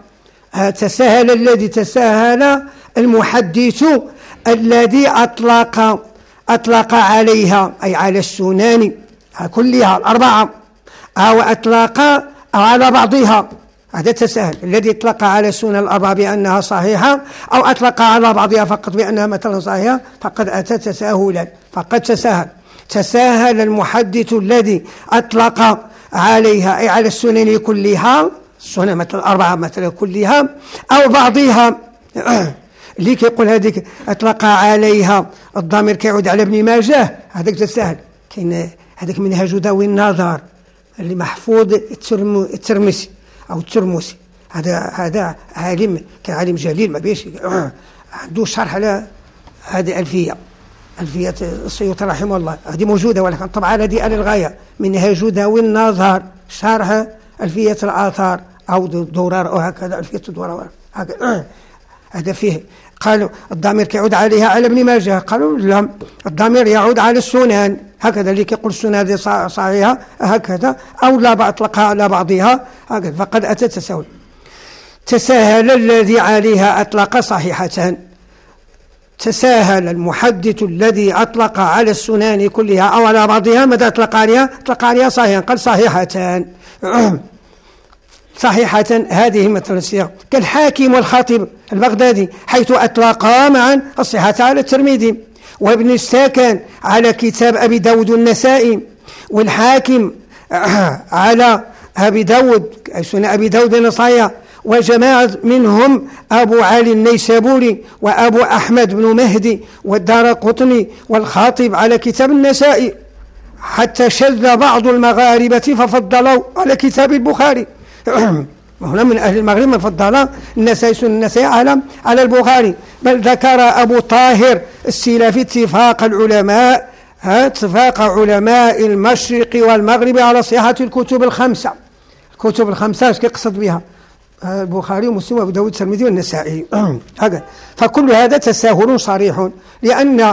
تساهل الذي تساهل المحدث الذي أطلق أطلق عليها أي على السنن كلها الأربعة، أو أطلق أو على بعضها، هذا تساهل. الذي أطلق على السنن الأربعة بأنها صحيحة أو أطلق على بعضها فقط بأنها مثلا صحيحة فقد أتى تساهلا، فقد تساهل. تساهل المحدث الذي أطلق عليها أي على السنن كلها، السنن مثل الأربعة مثلا كلها أو بعضها. اللي كيقول هذيك أطلق عليها الضمير كيعود على ابن ماجه هذاك تساهل. كاين هذاك منهج ذوي النظر اللي محفوظ الترمسي أو الترمسي، هذا هذا عالم كعالم جليل ما بيش عنده شرح على هذه ألفية ألفية السيوطي رحمه الله، هذه موجودة ولكن طبعا هذه على الغاية. منهج ذوي النظر شرح ألفية الآثار أو درار أو هكذا ألفية الدرار هكذا. هذا فيه قالوا الضمير كيعود عليها على ابن ماجه، قالوا لا الضمير يعود على السنن هكذا. اللي كيقول السنن هذه صحيحة هكذا أو لا أطلقها على بعضها هكذا فقد أتى تساهل. تساهل الذي عليها أطلق صحيحة. تساهل المحدث الذي أطلق على السنن كلها أو على بعضها. ماذا أطلق عليها؟ أطلق عليها صحيحا، قال صحيحتان. صحيحة هذه مثل الصيغ كالحاكم والخطيب البغدادي حيث أطلقا معا الصحة على الترمذي، وابن الساكن على كتاب أبي داود النسائي، والحاكم على أبي داود سنن أبي داود النصايا، وجماعة منهم أبو علي النيسابوري وأبو أحمد بن مهدي والدارقطني والخاطب على كتاب النسائي، حتى شذ بعض المغاربة ففضلوا على كتاب البخاري. هنا من أهل المغرب من فضل النسائي سنن النسائي على على البخاري. بل ذكر أبو طاهر السلفي اتفاق العلماء اتفاق علماء المشرق والمغرب على صحة الكتب الخمسة. الكتب الخمسة ايش يقصد بها؟ البخاري ومسلم وابو داود والترمذي والنسائي. هكذا. فكل هذا تساهل صريح، لأن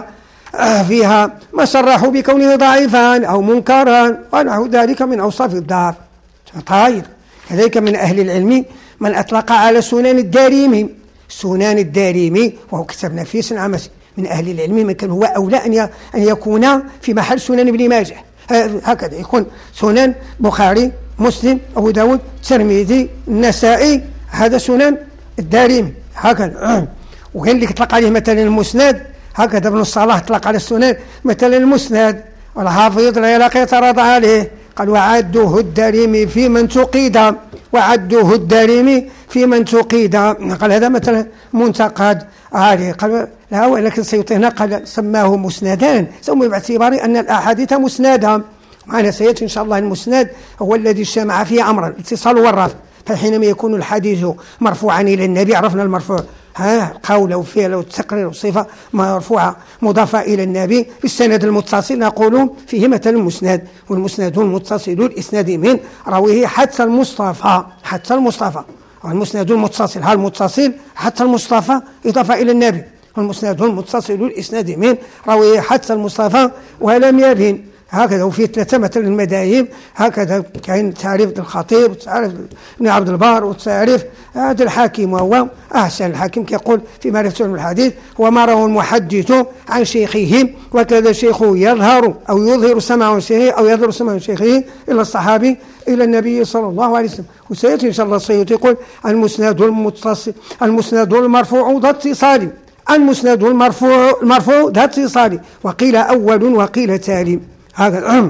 فيها ما صرحوا بكونه ضعيفا أو منكرا ونحو ذلك من أوصاف الدار. طيب كذلك من أهل العلم من أطلق على سنن الدارمي سنن الدارمي وهو كتاب نفيس عمسي. من أهل العلم من كان هو أولى أن يكون في محل سنن ابن ماجه، هكذا يكون سنن بخاري مسلم أبو داود الترمذي النسائي، هذا سنن الدارمي هكذا. وكان اللي يطلق عليه مثلا المسند، هكذا ابن الصلاح اطلق على السنن مثلا المسند، والحافظ العراقي اعترض عليه قال وعدوه الدارمي في من تقيد وعدوه الدارمي في من تقيد، قال هذا مثلا منتقد عليه. قال لا، ولكن السيوطي هنا قال سماه مسندان، سمي باعتبار أن الأحاديث مسندا. معنا سيأتي إن شاء الله المسند هو الذي اجتمع فيه أمرا الاتصال والرفع. فحينما يكون الحديث مرفوعا إلى النبي عرفنا المرفوع ها قول أو فعل أو تقرير أو صفة مرفوعة مضافة إلى النبي. في السند المتصل نقول فيه مثلا المسند، والمسند المتصل الإسناد من رويه حتى المصطفى حتى المصطفى والمسند المتصل ها المتصل حتى المصطفى إضافة إلى النبي، والمسند المتصل الإسناد من رويه حتى المصطفى ولم يبن. هكذا. وفي ثلاثة مثلا المذاهب هكذا، كاين تعريف الخطيب وتعريف ابن عبد البر وتعريف هذا الحاكم، وهو أحسن الحاكم كيقول في معرفة الحديث هو ما رواه المحدث عن شيخه وكذا شيخه يظهر أو يظهر سمع شيخه أو يظهر سمع شيخه إلى الصحابي إلى النبي صلى الله عليه وسلم. وسيأتي إن شاء الله السيوطي يقول المسند المتصل المسند المرفوع ذا اتصال المسند المرفوع المرفوع ذا اتصال وقيل أول وقيل تالي. هذا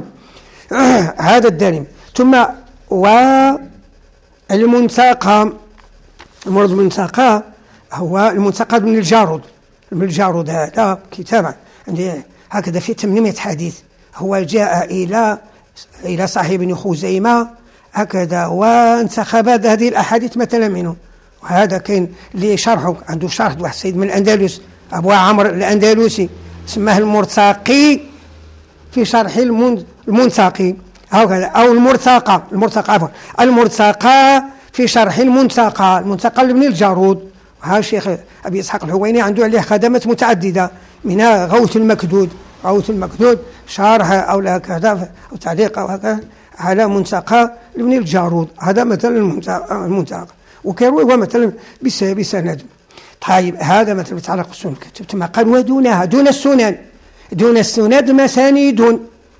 هذا الدارمي. ثم والمنتقى المرض المنتقى هو المنتقى من الجارود من الجارود هذا كتاب عندي هكذا في ثمانمائة حديث. هو جاء إلى إلى صاحب ابن خزيمة هكذا وانتخب هذه الأحاديث مثلا منه. وهذا كاين اللي شرحه عنده شرح واحد سيد من الأندلس أبو عمرو الأندلسي سماه المرتقي في شرح المنتقي هكذا أو المرتقى المرتقى عفوا المرتقى في شرح المنتقى المنتقى لابن الجارود. وهذا الشيخ أبي إسحاق الحويني عنده عليه خدمات متعددة منها غوث المكدود غوث المكدود شرح أو هكذا أو تعليق أو هكذا على منتقى لابن الجارود. هذا مثلا المنتقى وكيروي مثلا بسند. طيب هذا مثلا يتعلق بالسنن كتبت ما قال ودونها دون السنن دون السند مسانيد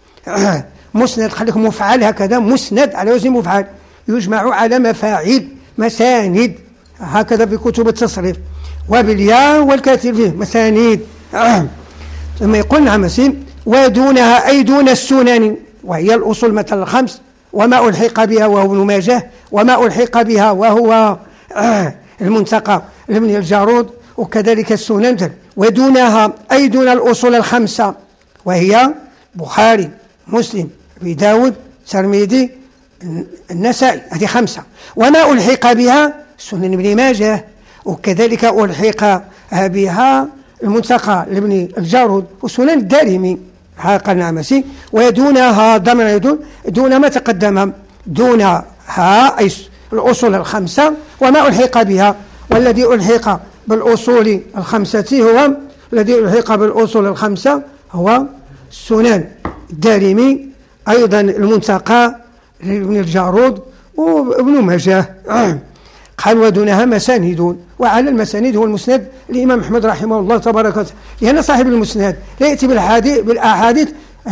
مسند خليكم مفعل هكذا مسند على وزن مفعل يجمع على مفاعيل مساند هكذا في كتب التصريف وبالياء والكثير فيه مسانيد. ثم يقول نعم ودونها أي دون السنن وهي الأصول مثلا الخمس وما ألحق بها وهو ابن ماجه وما ألحق بها وهو المنتقى لابن الجارود وكذلك السنن. ودونها أي دون الأصول الخمسة وهي بخاري مسلم أبي داود الترمذي النسائي هذه خمسة. وما ألحق بها سنن ابن ماجه وكذلك ألحق بها المنتقى لابن الجارود وسنن الدارمي قال نعمسي. ودونها ضمن يدون دون ما تقدم دونها أي الأصول الخمسة وما ألحق بها. والذي ألحق بالأصول الخمسة هو الذي ألحق بالأصول الخمسة هو السنن الدارمي أيضا المنتقى لابن الجارود وابن ماجه. قال ودونها مساند، وعلى المساند هو المسند الإمام أحمد رحمه الله تبارك وتعالى، لأن صاحب المسند لا يأتي بالأحاديث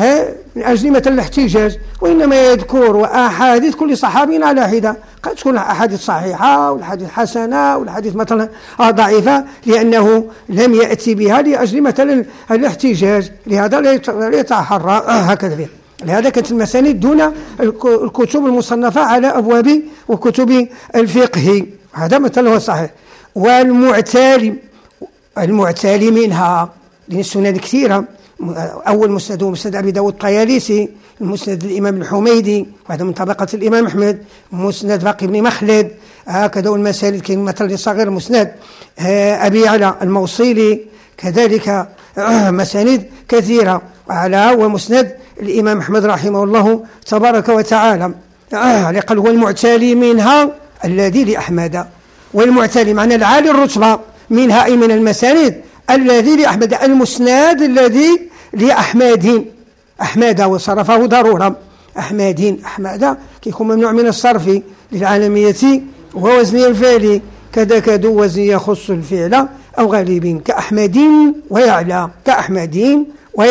من أجل مثل الاحتجاج، وإنما يذكر أحاديث كل صحابي على حدة، قد تكون أحاديث صحيحة والحديث حسنة والحديث مثلا ضعيفة، لأنه لم يأتي بها لأجل مثلا الاحتجاج، لهذا لا يتحرى هكذا فيها. لهذا كانت المسانيد دون الكتب المصنفة على أبواب وكتب الفقه، هذا مثلا هو صحيح. والمعتالي المعتالي منها، لأن السنن كثيرة، أول مسند هو مسند أبي داود الطيالسي، المسند الإمام الحميدي وهذا من طبقة الإمام أحمد، مسند باقي بن مخلد، هكذا والمسانيد كاين مثلا صغير مسند أبي يعلى الموصلي، كذلك مسانيد كثيرة، وعلى هو مسند الإمام أحمد رحمه الله تبارك وتعالى. قال هو المعتالي منها الذي لأحمد، والمعتالي معنى العالي الرتبة منها أي من المسانيد الذي لأحمد، المسند الذي لأحمد، أحمد وصرفه ضرورة، أحمد أحمد كيكون ممنوع من الصرف للعالمية ووزن الفعل، كذا كدو وزن يخص الفعل أو غالب، كأحمد ويعلى، كأحمد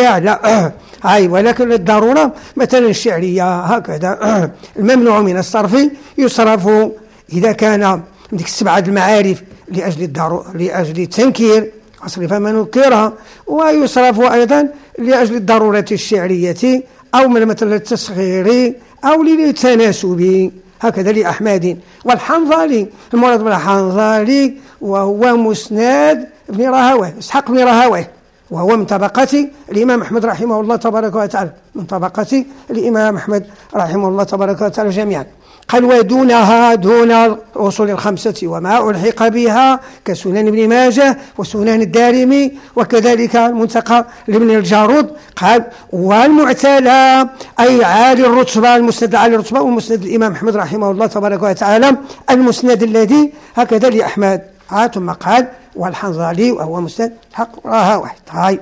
ويعلى هاي. ولكن الضرورة مثلا الشعرية هكذا الممنوع من الصرف يصرف إذا كان ديك السبعة المعارف لأجل الضرورة لأجل التنكير أصرف ما نكرها، ويصرف أيضا لأجل الضرورة الشعرية أو من مثل التصغير أو للتناسب، هكذا لأحمد. والحنظلي المراد بالحنظلي وهو مسند ابن راهويه، إسحاق بن راهويه، وهو من طبقة الإمام أحمد رحمه الله تبارك وتعالى، من طبقة الإمام أحمد رحمه الله تبارك وتعالى جميعا. قال ودونها دون الأصول الخمسة وما ألحق بها كسنن ابن ماجه وسنن الدارمي وكذلك المنتقى لابن الجارود. قال والمعتلى أي عالي الرتبة، المسند عالي الرتبة ومسند الإمام أحمد رحمه الله تبارك وتعالى، المسند الذي هكذا لأحمد. ثم قال والحنظلي وهو مسند حق راها واحد. هاي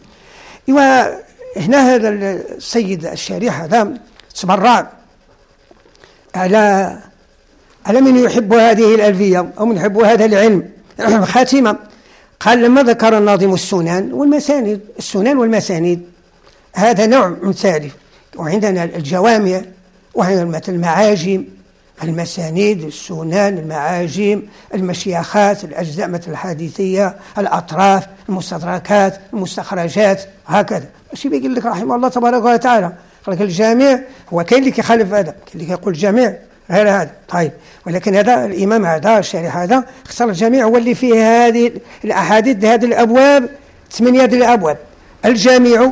وهنا هذا السيد الشريح هذا تبرع على على من يحب هذه الألفية أو من يحب هذا العلم خاتمة. قال لما ذكر الناظم السنن والمسانيد، السنن والمسانيد هذا نوع من ثالث، وعندنا الجوامع وهي مثل المعاجم، المسانيد، السنن، المعاجم، المشيخات، الأجزاء مثل الحديثية، الأطراف، المستدركات، المستخرجات، هكذا. ماشي بيقول لك رحمه الله تبارك وتعالى قال لك الجامع، هو كاين اللي كيخالف هذا، كاين اللي كيقول الجامع غير هذا، طيب، ولكن هذا الإمام هذا الشارح هذا اختار الجامع هو اللي فيه هذه الأحاديث، هذه الأبواب، ثمانية الأبواب. الجامع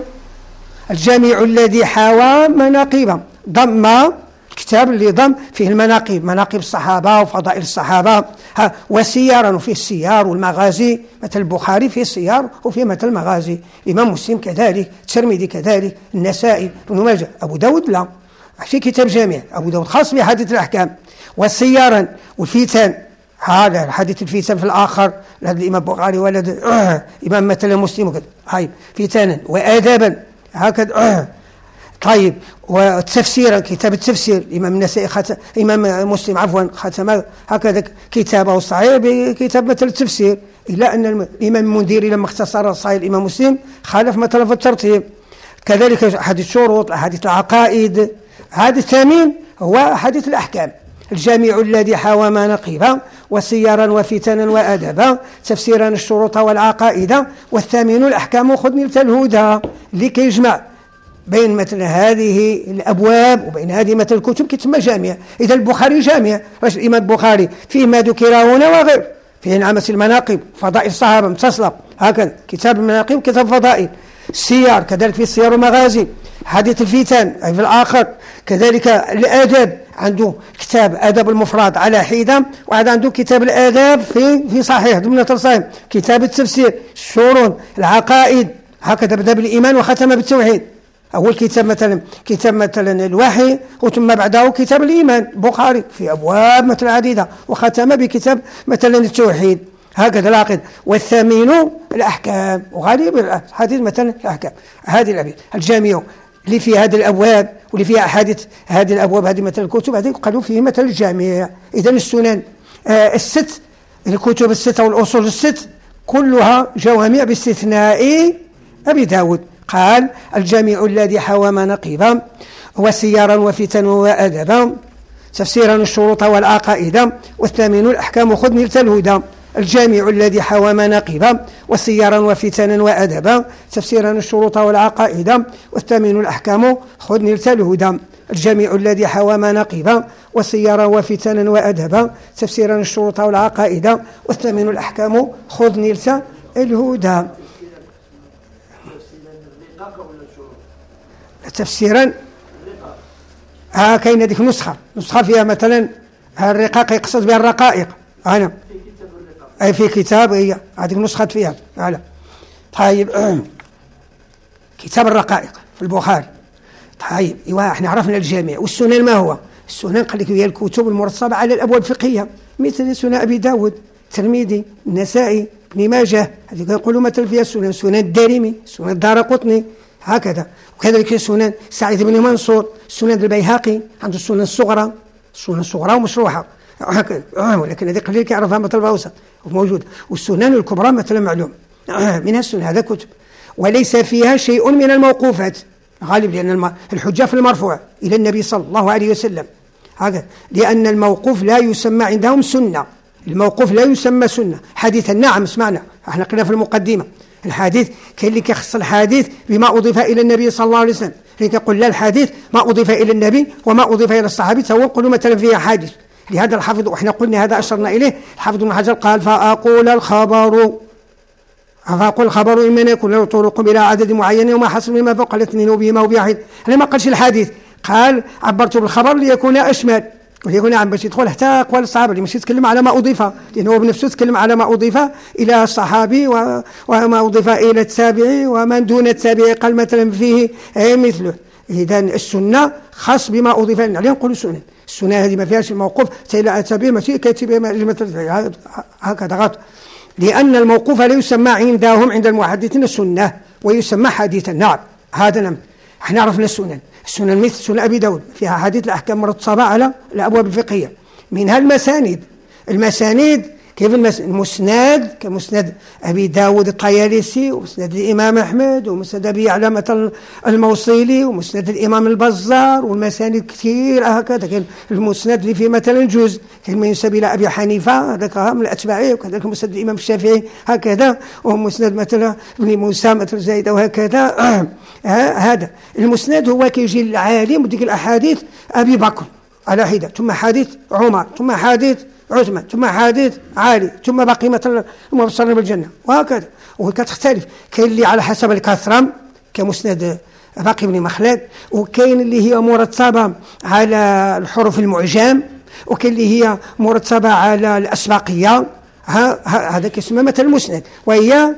الجامع الذي حوى مناقب، ضم الكتاب اللي ضم فيه المناقب، مناقب الصحابة وفضائل الصحابة، وسيارا، وفيه السيار والمغازي، مثل البخاري فيه السيار وفيه مثل المغازي، الإمام مسلم كذلك، الترمذي كذلك، النسائي، ابن ماجه. أبو داود لا، في كتاب جامع أبو داود خاص بحديث الأحكام. والسيارا والفتن، هذا حديث الفتن في الآخر لهذا الإمام البخاري ولد آه إمام مثل مسلم وكذا، هاي فتنا وآدابا هكذا. طيب وتفسيرا، كتاب التفسير الإمام النسائي ختم، إمام مسلم عفوا ختم هكذا كتابه الصحيح بكتاب مثل التفسير، إلا أن الإمام المنذري لما اختصر صحيح الإمام مسلم خالف مثلا في الترتيب. كذلك حديث الشروط، حديث العقائد. هذا الثامن هو حديث الأحكام، الجامع الذي حوى مناقب وسيارا وفتنا وأدبا، تفسيرا الشروط والعقائد. والثامن الأحكام خذ نلت الهدى، اللي كيجمع بين مثل هذه الأبواب وبين هذه مثل الكتب كتسمى جامع. إذا البخاري جامع، واش الإمام البخاري فيه ما ذكر هنا وغير، فيه نعمة المناقب، فضائل الصحابة متصلة، هكذا كتاب المناقب وكتاب فضائل. السيار كذلك في السيار ومغازي، حديث الفتن أي في الآخر. كذلك الآداب عنده كتاب آداب المفرد على حيدة، وعاد عنده كتاب الآداب في في صحيح ضمن صحيح. كتاب التفسير، الشروط، العقائد، هكذا بدأ بالإيمان وختم بالتوحيد. أول كتاب مثلا كتاب مثلا الوحي، وثم بعده كتاب الإيمان البخاري في أبواب مثلا عديدة، وختم بكتاب مثلا التوحيد، هكذا العقيدة. والثامن الأحكام، وغالب الحديث مثلا الأحكام. هذه الأبيات الجامع اللي في هذه الأبواب واللي فيها أحاديث هذه الأبواب، هذه مثل الكتب هذه قالوا فيه مثل الجامع. إذن السنن آه الست، الكتب الستة والأصول الست كلها جوامع باستثناء أبي داود. قال الجامع الذي حوى مناقب وسيارا وفتن وأدبا، تفسيرا الشروط والعقائد، والثامن الأحكام خذ نلت الهدى. الجامع الذي حوى مناقب وسيارا وفتنا وأدبا، تفسيرا الشروط والعقائد، والثامن الأحكام خذ نلت الهدى. الجامع الذي حوى مناقب وسيارا وفتنا وأدبا، تفسيرا الشروط والعقائد، والثامن الأحكام خذ نلت الهدى. تفسيرا ها كاين هذيك نسخة نسخة فيها مثلا الرقاق يقصد بها الرقائق، أنا أي في كتاب هي هذيك نسخة فيها على طيب كتاب الرقائق في البخاري. طيب ايوا احنا عرفنا الجامع. والسنن ما هو؟ السنن قال لك هي الكتب المرتبة على الأبواب الفقهية، مثل سنن أبي داود، الترمذي، النسائي، ابن ماجه، هذه يقولوا مثلا فيها السنن، سنن الدارمي، سنن الدارقطني، هكذا. وكذلك سنن سعيد بن منصور، سنن البيهقي عنده السنن الصغرى، السنن الصغرى ومشروحة هكذا، ولكن هذه قليل كيعرفها مثل الأوسط موجود. والسنن الكبرى مثلا معلوم منها السنن، هذا كتب، وليس فيها شيء من الموقوفات غالب، لأن الحجة في المرفوع إلى النبي صلى الله عليه وسلم هذا، لأن الموقوف لا يسمى عندهم سنة، الموقوف لا يسمى سنة. حديثا نعم اسمعنا، احنا قلنا في المقدمة الحديث كاين اللي كيخص الحديث بما أضيف إلى النبي صلى الله عليه وسلم، اللي كيقول لا الحديث ما أضيف إلى النبي وما أضيف إلى الصحابي سواء نقولوا مثلا فيها حديث. لهذا الحافظ، وإحنا قلنا هذا أشرنا إليه، الحافظ ابن حجر قال فأقول الخبر فأقول الخبر إما يكون له طرق بلا عدد معين وما حصل مما فوق الاثنين وبهما وبواحد. أنا ما قالش الحديث، قال عبرت بالخبر ليكون أشمل وليكون عم باش يدخل حتى أقوال الصحابة، اللي مش يتكلم على ما أضيف، لأنه بنفسه يتكلم على ما أضيف إلى الصحابي وما أضيف إلى التابعي ومن دون التابعي قال مثلا فيه مثله. إذا السنة خاص بما أضيف لنا، عليه نقول السنة. السنة هذه ما فيهاش الموقوف تيلا أتابع ماشي كاتب هكذا غلط، لأن الموقوف لا يسمى عندهم عند المحدثين السنة ويسمى حديثا. نعم هذا نعم. احنا عرفنا السنن، السنن مثل سنن أبي داود فيها حديث الأحكام مرتبة على الأبواب الفقهية، منها المسانيد. المسانيد كيف المسند؟ كمسند أبي داود الطيالسي، ومسند الإمام أحمد، ومسند أبي يعلى مثلا الموصلي، ومسند الإمام البزار، والمسانيد كثير هكذا. كان المسند اللي فيه مثلا جزء كان ما ينسب إلى أبي حنيفة هذاك من الأتباعي، وكذلك مسند الإمام الشافعي هكذا، ومسند مثلا ابن موسى مثلا زايدة وهكذا. هذا المسند هو كيجي العالم وديك الأحاديث أبي بكر على حدة، ثم حديث عمر، ثم حديث عثمان، ثم حديث علي، ثم باقي مثلا المبشرين بالجنة وهكذا. وكتختلف، كاين اللي على حسب الكثرة كمسند باقي بن مخلد، وكاين اللي هي مرتبة على الحروف المعجم، وكاين اللي هي مرتبة على الأسباقية. هذا كيسمى مثلا المسند، وهي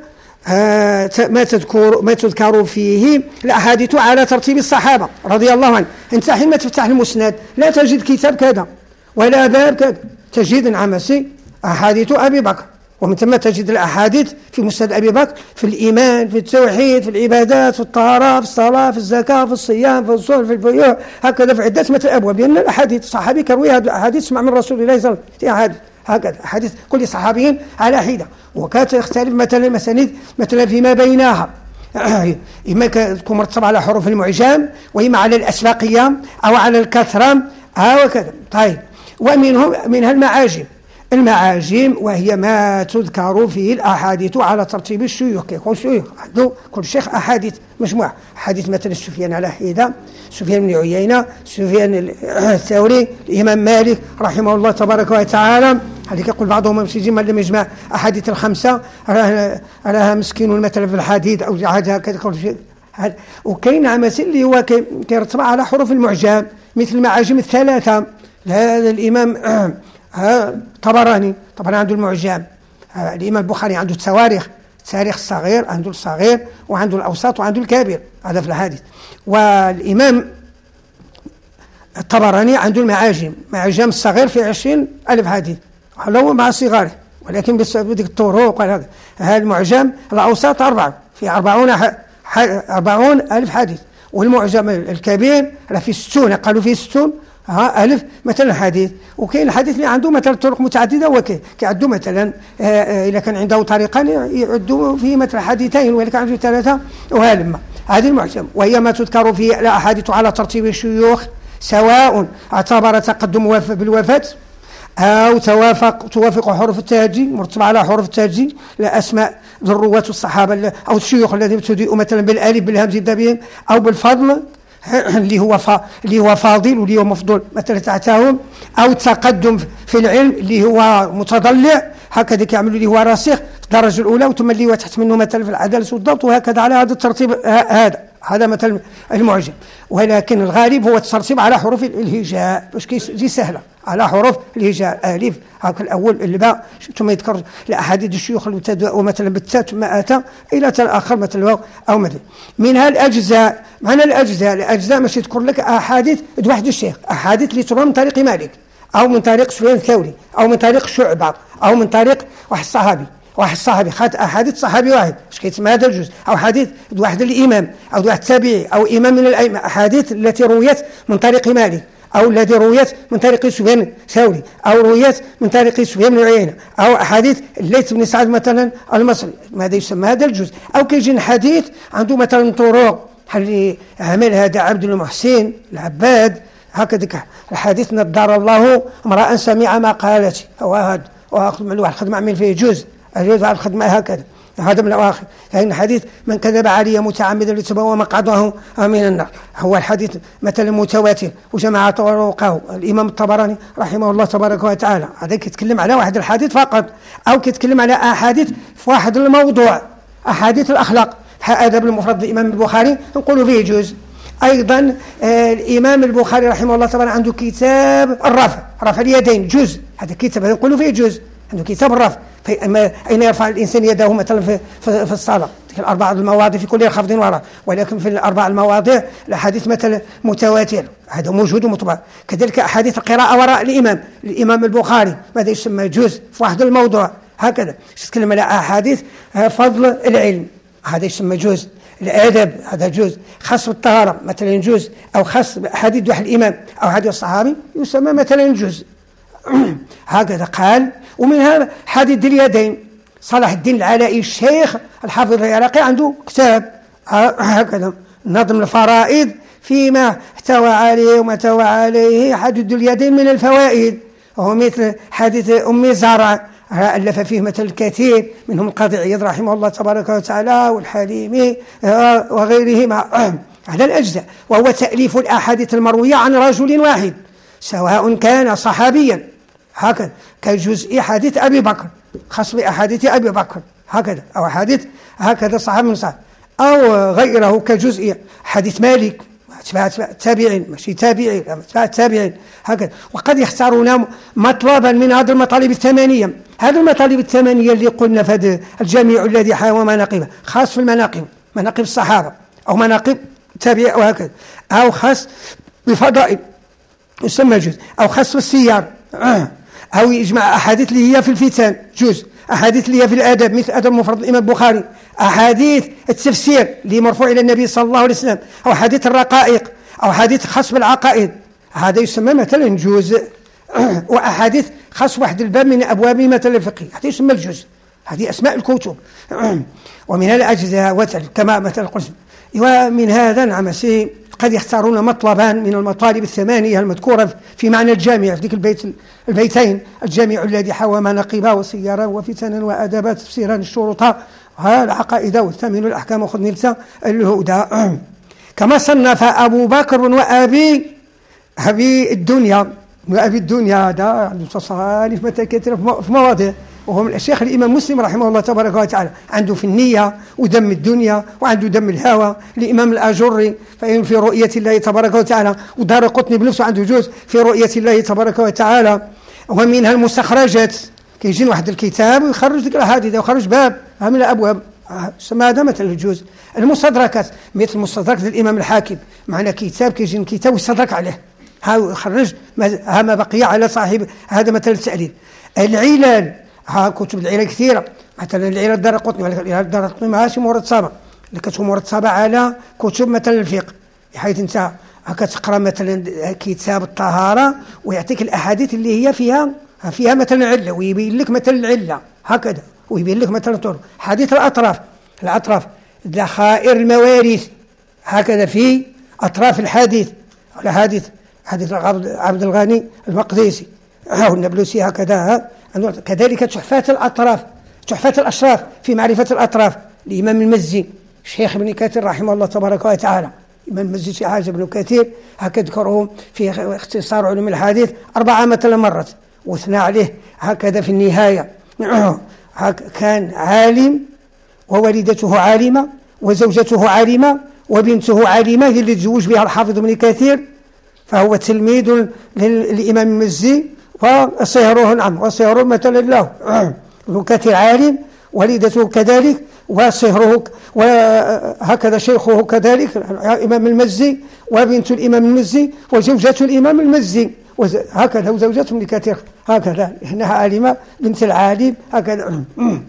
ما تذكر ما تذكر فيه الأحاديث على ترتيب الصحابة رضي الله عنهم. انت حين ما تفتح المسند لا تجد كتاب كذا ولا باب كذا، تجد انعمسي أحاديث أبي بكر، ومن ثم تجد الأحاديث في مسند أبي بكر في الإيمان، في التوحيد، في العبادات، في الطهارة، في الصلاة، في الزكاة، في الصيام، في الصوم، في البيوع، هكذا في عدة مثل أبواب، لأن الأحاديث الصحابي كروي هذه الأحاديث تسمع من رسول الله صلى الله عليه وسلم هكذا أحاديث كل صحابي على حدة. وكانت تختلف مثلا المسانيد مثلا فيما بينها، إما تكون مرتبة على حروف المعجم، وإما على الأسباقية أو على الكثرة أو كذا. طيب ومنهم منها المعاجم. المعاجم وهي ما تذكر فيه الأحاديث على ترتيب الشيوخ، يكون شيوخ عنده كل شيخ أحاديث مجموعة، حديث مثلا سفيان على حدة، سفيان بن عيينة، سفيان الثوري، الإمام مالك رحمه الله تبارك وتعالى. هذيك يقول بعضهم مشي من لم يجمع أحاديث الخمسة راها مسكين مثلا في الحديد أو حاجة كذا. وكاين عمثل اللي هو كيرتبط على حروف المعجم مثل المعاجم الثلاثة. هذا الإمام طبراني طبعا عنده المعجم، الإمام البخاري عنده التواريخ، التاريخ الصغير عنده الصغير وعنده الأوسط وعنده الكبير، هذا في الحديث. والإمام الطبراني عنده المعاجم، معجم الصغير في عشرين ألف حديث لو مع صغاره، ولكن بسبب ديك الطرق وهذا. هذا المعجم الأوسط أربعة في أربعون أربعون ألف حديث، والمعجم الكبير راه في ستون، قالوا فيه ستون ها ألف مثلا حديث. وكاين الحديث اللي عنده مثلا طرق متعددة، وكي كيعدوا مثلا إذا كان عنده طريقان يعدوا فيه مثلا حديثين، وإذا كان عنده ثلاثة وهلم. هذه المعجم، وهي ما تذكر في الأحاديث على ترتيب الشيوخ، سواء اعتبر تقدم بالوفاة أو توافق توافق حروف التهجي مرتبة على حروف التهجي لأسماء الرواة الصحابة أو الشيوخ الذين ابتدئوا مثلا بالألف بالهمز يبدأ بهم، أو بالفضل اللي هو فا اللي هو فاضل واللي هو مفضول مثلا تحتهم، أو التقدم في العلم اللي هو متضلع، هكذا كيعملوا اللي هو راسخ في الدرجة الأولى، وثم اللي هو تحت منه مثلا في العدالة والضبط، وهكذا على هذا الترتيب. هذا هذا مثلا المعجم. ولكن الغالب هو الترتيب على حروف الهجاء باش كيجي سهله، على حروف الهجاء، الف هكا الاول الباء، ثم يذكر الاحاديث الشيوخ المبتدأ مثلا بالتاء ثم اتى الى تاء الاخر مثل الواو او مثل. منها الاجزاء، معنى الاجزاء الاجزاء ماشي تذكر لك احاديث واحد الشيخ، احاديث اللي تروى من طريق مالك او من طريق سفيان الثوري او من طريق شعبه او من طريق واحد الصحابي، واحد الصحابي خد احاديث صحابي واحد، اش كيتسمى هذا الجزء، او حديث واحد الامام او واحد التابعي او امام من الائمه، احاديث التي رويت من طريق مالك او التي رويت من طريق سفيان الثوري او رويت من طريق سفيان بن عيينه، او احاديث الليث بن سعد مثلا المصري، ماذا يسمى هذا الجزء. او كيجي حديث عنده مثلا طرق بحال اللي عمل هذا عبد المحسن العباد، هكذا الحديث نضر الله امرأ سمع ما قالت، او هذا واخذ من واحد خدمه عمل فيه جزء الجزء على الخدمه هكذا، هذا من الأواخر. فإن حديث من كذب علي متعمدا ليتبوأ مقعده من النار، هو الحديث مثلا متواتر وجمع طرقه الإمام الطبراني رحمه الله تبارك وتعالى. هذا كيتكلم على واحد الحديث فقط، أو كيتكلم على أحاديث في واحد الموضوع، أحاديث الأخلاق، أدب المفرد الإمام البخاري نقول فيه جزء. أيضا آه الإمام البخاري رحمه الله تبارك عنده كتاب الرفع، رفع اليدين جزء، هذا كتاب نقول فيه جزء، عنده كتاب الرفع أين يرفع الإنسان يده مثلا في, في, في الصلاة، في الأربع المواضع في كل خفض ورفع، ولكن في الأربع المواضع الأحاديث مثلا متواتر، هذا موجود ومطبع. كذلك أحاديث القراءة وراء الإمام، الإمام البخاري ماذا يسمى جزء في واحد الموضوع، هكذا يتكلم على أحاديث فضل العلم، هذا يسمى جزء. الأدب هذا جزء، خاص بالطهارة مثلا جزء، أو خاص بأحاديث واحد الإمام أو حديث الصحابي يسمى مثلا جزء. هكذا قال. ومنها حديث اليدين، صلاح الدين العلائي الشيخ الحافظ العراقي عنده كتاب هكذا نظم الفرائض فيما احتوى عليه وما احتوى عليه حديث اليدين من الفوائد، وهو مثل حديث أم زرع ألف فيه مثل الكثير منهم القاضي عياض رحمه الله تبارك وتعالى والحليمي وغيرهما على الأجزاء. وهو تأليف الأحاديث المروية عن رجل واحد سواء كان صحابيا، هكذا كجزء حديث أبي بكر خاص بأحاديث أبي بكر هكذا، أو حديث هكذا صحابي من صحابي، أو غيره كجزء حديث مالك تابعين ماشي تابعين تابعين هكذا. وقد يختارون مطلبا من هذه المطالب الثمانية، هذه المطالب الثمانية اللي قلنا في هذا الجامع الذي حاوى مناقبه، خاص في المناقب، مناقب الصحابة أو مناقب التابعين وهكذا، أو خاص بفضائل يسمى جزء، أو خاص بالسيار، أو يجمع أحاديث اللي هي في الفتن جزء، أحاديث اللي هي في الأدب مثل أدب مفرد الإمام البخاري، أحاديث التفسير اللي مرفوع إلى النبي صلى الله عليه وسلم، أو حديث الرقائق، أو حديث خاص بالعقائد، هذا يسمى مثلا جزء. وأحاديث خاص واحد الباب من أبواب مثلا الفقه، هذا يسمى الجزء، هذه أسماء الكتب. ومن الأجزاء كما مثلا قلت. ومن هذا نعم سي قد يختارون مطلبا من المطالب الثمانية المذكورة في معنى الجامع في ذيك البيت البيتين، الجامع الذي حوى مناقبا وسيارا وفتنا وأدبات تفسيرا الشروطا العقائد والثامن الأحكام وخذ نلسا الهدى. كما صنف أبو بكر وأبي أبي الدنيا وأبي الدنيا، هذا عنده تصانيف مثل كثيرة في مواضيع، وهو من الشيخ الإمام مسلم رحمه الله تبارك وتعالى، عنده في النية ودم الدنيا، وعنده دم الهوى الإمام الأجري فإن في رؤية الله تبارك وتعالى، ودار قطني بنفسه عنده جزء في رؤية الله تبارك وتعالى. ومنها المستخرجات، كيجين واحد الكتاب ويخرج ذكر الأحاديث ويخرج باب من الأبواب، سمى هذا مثل الجزء. المستدركات مثل مستدرك الإمام الحاكم، معنا كتاب كيجي كتاب ويستدرك عليه، ها يخرج ما بقي على صاحب هذا مثل التأليل. العلل، ها كتب العلل كثيرة، مثلا العلل دار قطني، العلل دار قطني ماشي مرتبة، اللي كتب مرتبة على كتب مثلا الفقه، بحيث انت هكا تقرا مثلا كتاب الطهاره ويعطيك الاحاديث اللي هي فيها فيها مثلا عله، ويبين لك مثلا العله هكذا، ويبين لك مثلا طرق حديث الاطراف الاطراف ذخائر المواريث هكذا في اطراف الحديث، الحديث حديث عبد الغني المقدسي أو النبلسي هكذا. كذلك تحفات الاطراف تحفات الاشراف في معرفه الاطراف الامام المزي الشيخ ابن كثير رحمه الله تبارك وتعالى. الإمام المزي شي حاجة ابن كثير هكذا ذكرهم في اختصار علوم الحديث أربعة مثلا مرت، واثنى عليه هكذا في النهاية. كان عالم ووالدته عالمة وزوجته عالمة وبنته عالمة هي اللي تزوج بها الحافظ ابن كثير، فهو تلميذ للإمام المزي وصهره نعم وصهره مثلا له. ابن كثير عالم، والدته كذلك، وصهره وهكذا شيخه كذلك الإمام المزي، وبنت الإمام المزي وزوجة الإمام المزي هكذا، وزوجة ابن كثير هكذا إنها عالمة بنت العالم هكذا.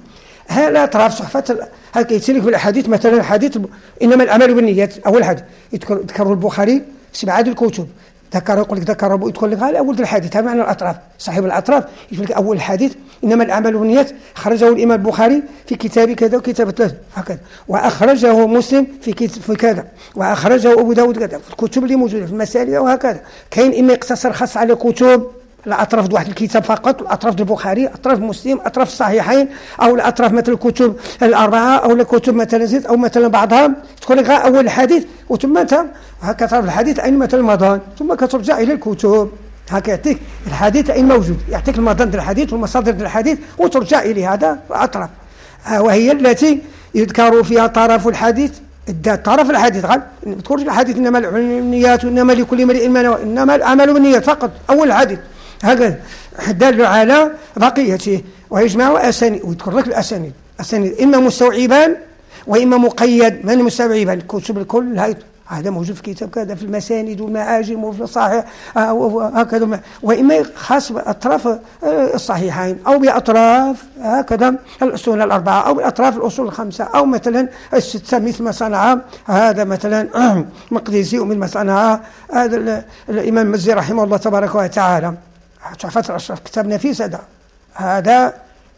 هذا طرف صحفة هكذا يتسلك في الأحاديث مثلا الحديث إنما الأعمال بالنيات. أول حديث يذكر البخاري في سبعة الكتب ذكر يقول لك ذكر يدخل لك هذا أول الحديث، هذا معنى الأطراف صاحب الأطراف يقول لك أول الحديث إنما الأعمال بالنيات خرجه الإمام البخاري في كتاب كذا وكتاب ثلاثة هكذا، وأخرجه مسلم في في كذا، وأخرجه أبو داود كذا في الكتب اللي موجودة في المسائل وهكذا. كاين إما يقتصر خاص على كتب الأطراف واحد الكتاب فقط، الأطراف البخاري أطراف مسلم أطراف الصحيحين، أو الأطراف مثل الكتب الأربعة أو الكتب مثلا زيت أو مثلا بعضها تقول لك أول الحديث وثم أنت هكا طرف الحديث أين مثلا المضان ثم كترجع إلى الكتب هكا يعطيك الحديث أين موجود، يعطيك المضان ديال الحديث والمصادر ديال الحديث وترجع إلى هذا الأطراف، وهي التي يذكر فيها طرف الحديث طرف الحديث غير ما تذكرش الحديث إنما النيات وإنما لكل امرئ ما نوى إنما الأعمال بالنيات فقط أول الحديث هكذا دل على بقيته، ويجمع أسانيد ويذكر لك الأسانيد أسانيد إما مستوعبان وإما مقيد. من مستوعبان الكتب الكل هذا موجود في كتاب كذا في المساند والمعاجم وفي الصحيح هكذا، وإما خاص بأطراف الصحيحين أو بأطراف هكذا الأصول الأربعة أو بأطراف الأصول الخمسة أو مثلا الستة مثل ما صنع هذا مثلا مقدسي ومن ما صنع هذا الإمام المزي رحمه الله تبارك وتعالى. تحفة الأشراف كتاب نفيس هذا هذا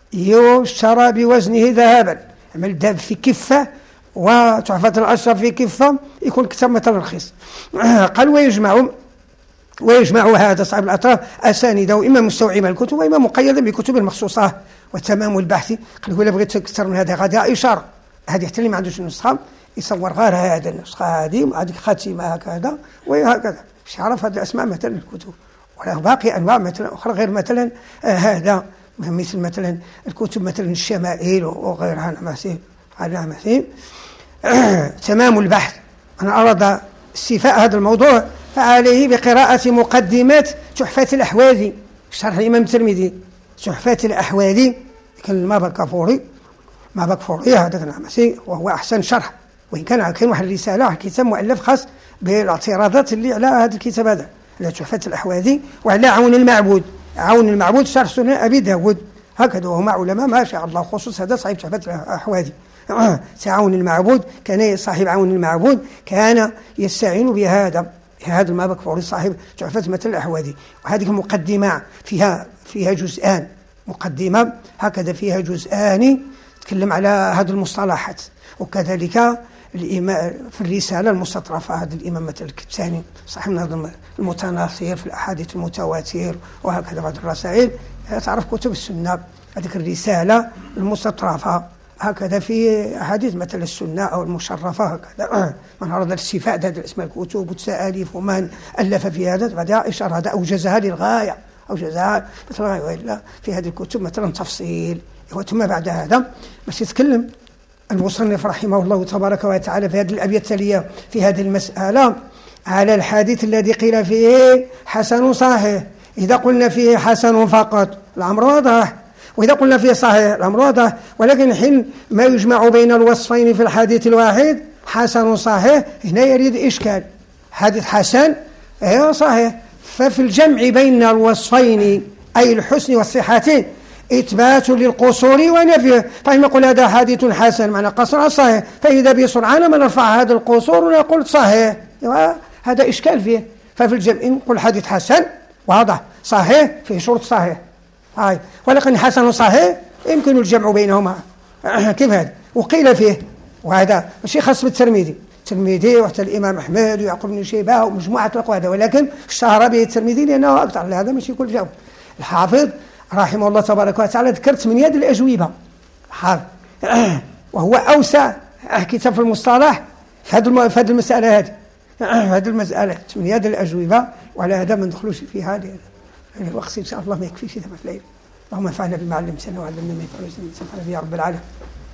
يشترى بوزنه ذهبا، عمل الذهب في كفة وتحفة الأشراف في كفة يكون كتاب مثلا رخيص. قال ويجمع ويجمع هذا صاحب الأطراف أسانيده إما مستوعبا الكتب وإما مقيدا بكتب المخصوصة وتمام البحث. قال ولا بغيت أكثر من هذا غادي إشارة هذه حتى اللي ما عندوش النسخة يصور غير هذا النسخة هذه هذه خاتمة هكذا وهكذا مش عارف هذه الأسماء مثلا الكتب، ولا باقي أنواع مثلا أخرى غير مثلا آه هذا مثل مثلا الكتب مثلا الشمائل وغيرها مثلا على مثل تمام البحث. أنا أراد استيفاء هذا الموضوع فعليه بقراءة مقدمات تحفة الأحوذي شرح الإمام الترمذي تحفة الأحوذي كان ما بكفوري ما بكفوري هذا مثل وهو أحسن شرح، وإن كان كان واحد الرسالة واحد كتاب مؤلف خاص بالاعتراضات اللي على هذا الكتاب هذا على تحفة الأحوذي وعلى عون المعبود عون المعبود شرح سنن أبي داود هكذا، وهم علماء ما شاء الله خصوص هذا صاحب تحفة الأحوذي عون المعبود كان صاحب عون المعبود كان يستعين بهذا هذا المبكفوري صاحب تحفة مثل الأحوذي. وهذه مقدمة فيها فيها جزءان مقدمة هكذا فيها جزءان تكلم على هذه المصطلحات، وكذلك الإمام في الرسالة المستطرفة هذا الإمام مثل الكتاني صاحب النظم المتناثر في الأحاديث المتواتر وهكذا بعض الرسائل تعرف كتب السنة هذه الرسالة المستطرفة هكذا في أحاديث مثل السنة أو المشرفة هكذا. من أراد الاستفاء هذه الأسماء الكتب والتأليف ومن ألف في هذا بعدها إشارة هذا أوجزها للغاية أوجزها مثل الغاية، وإلا في هذه الكتب مثلا تفصيل. ثم بعد هذا باش يتكلم المصنف رحمه الله تبارك وتعالى في هذه الأبيات التالية في هذه المسألة على الحديث الذي قيل فيه حسن صحيح. إذا قلنا فيه حسن فقط الأمر واضح، وإذا قلنا فيه صحيح الأمر واضح، ولكن حين ما يجمع بين الوصفين في الحديث الواحد حسن صحيح هنا يريد إشكال. حديث حسن هي صحيح، ففي الجمع بين الوصفين أي الحسن والصحتين إثبات للقصور ونفيه. فإن نقول هذا حديث حسن معنى قصر صحيح، فإذا بسرعان ما نرفع هذا القصور ونقول صحيح هذا إشكال فيه. ففي الجمع نقول حديث حسن واضح صحيح فيه شروط صحيح هاي، ولكن حسن صحيح يمكن الجمع بينهما كيف هذا. وقيل فيه وهذا ماشي خاص بالترمذي، الترمذي وحتى الإمام أحمد ويعقوب بن شيبة ومجموعة الأقوال هذا، ولكن اشتهر به الترمذي لأنه أكثر. هذا ماشي كل جواب. الحافظ رحمه الله تبارك وتعالى ذكر ثمانية الأجوبة وهو أوسع كتاب في المصطلح في هذه المسألة هذه هذه المسألة ثمانية الأجوبة، وعلى هذا ما ندخلوش في هذا الوقت إن شاء الله ما يكفيش ثلاث ليل. اللهم انفعنا بما علمتنا وعلمنا ما ينفعنا وزدنا يا رب العالمين.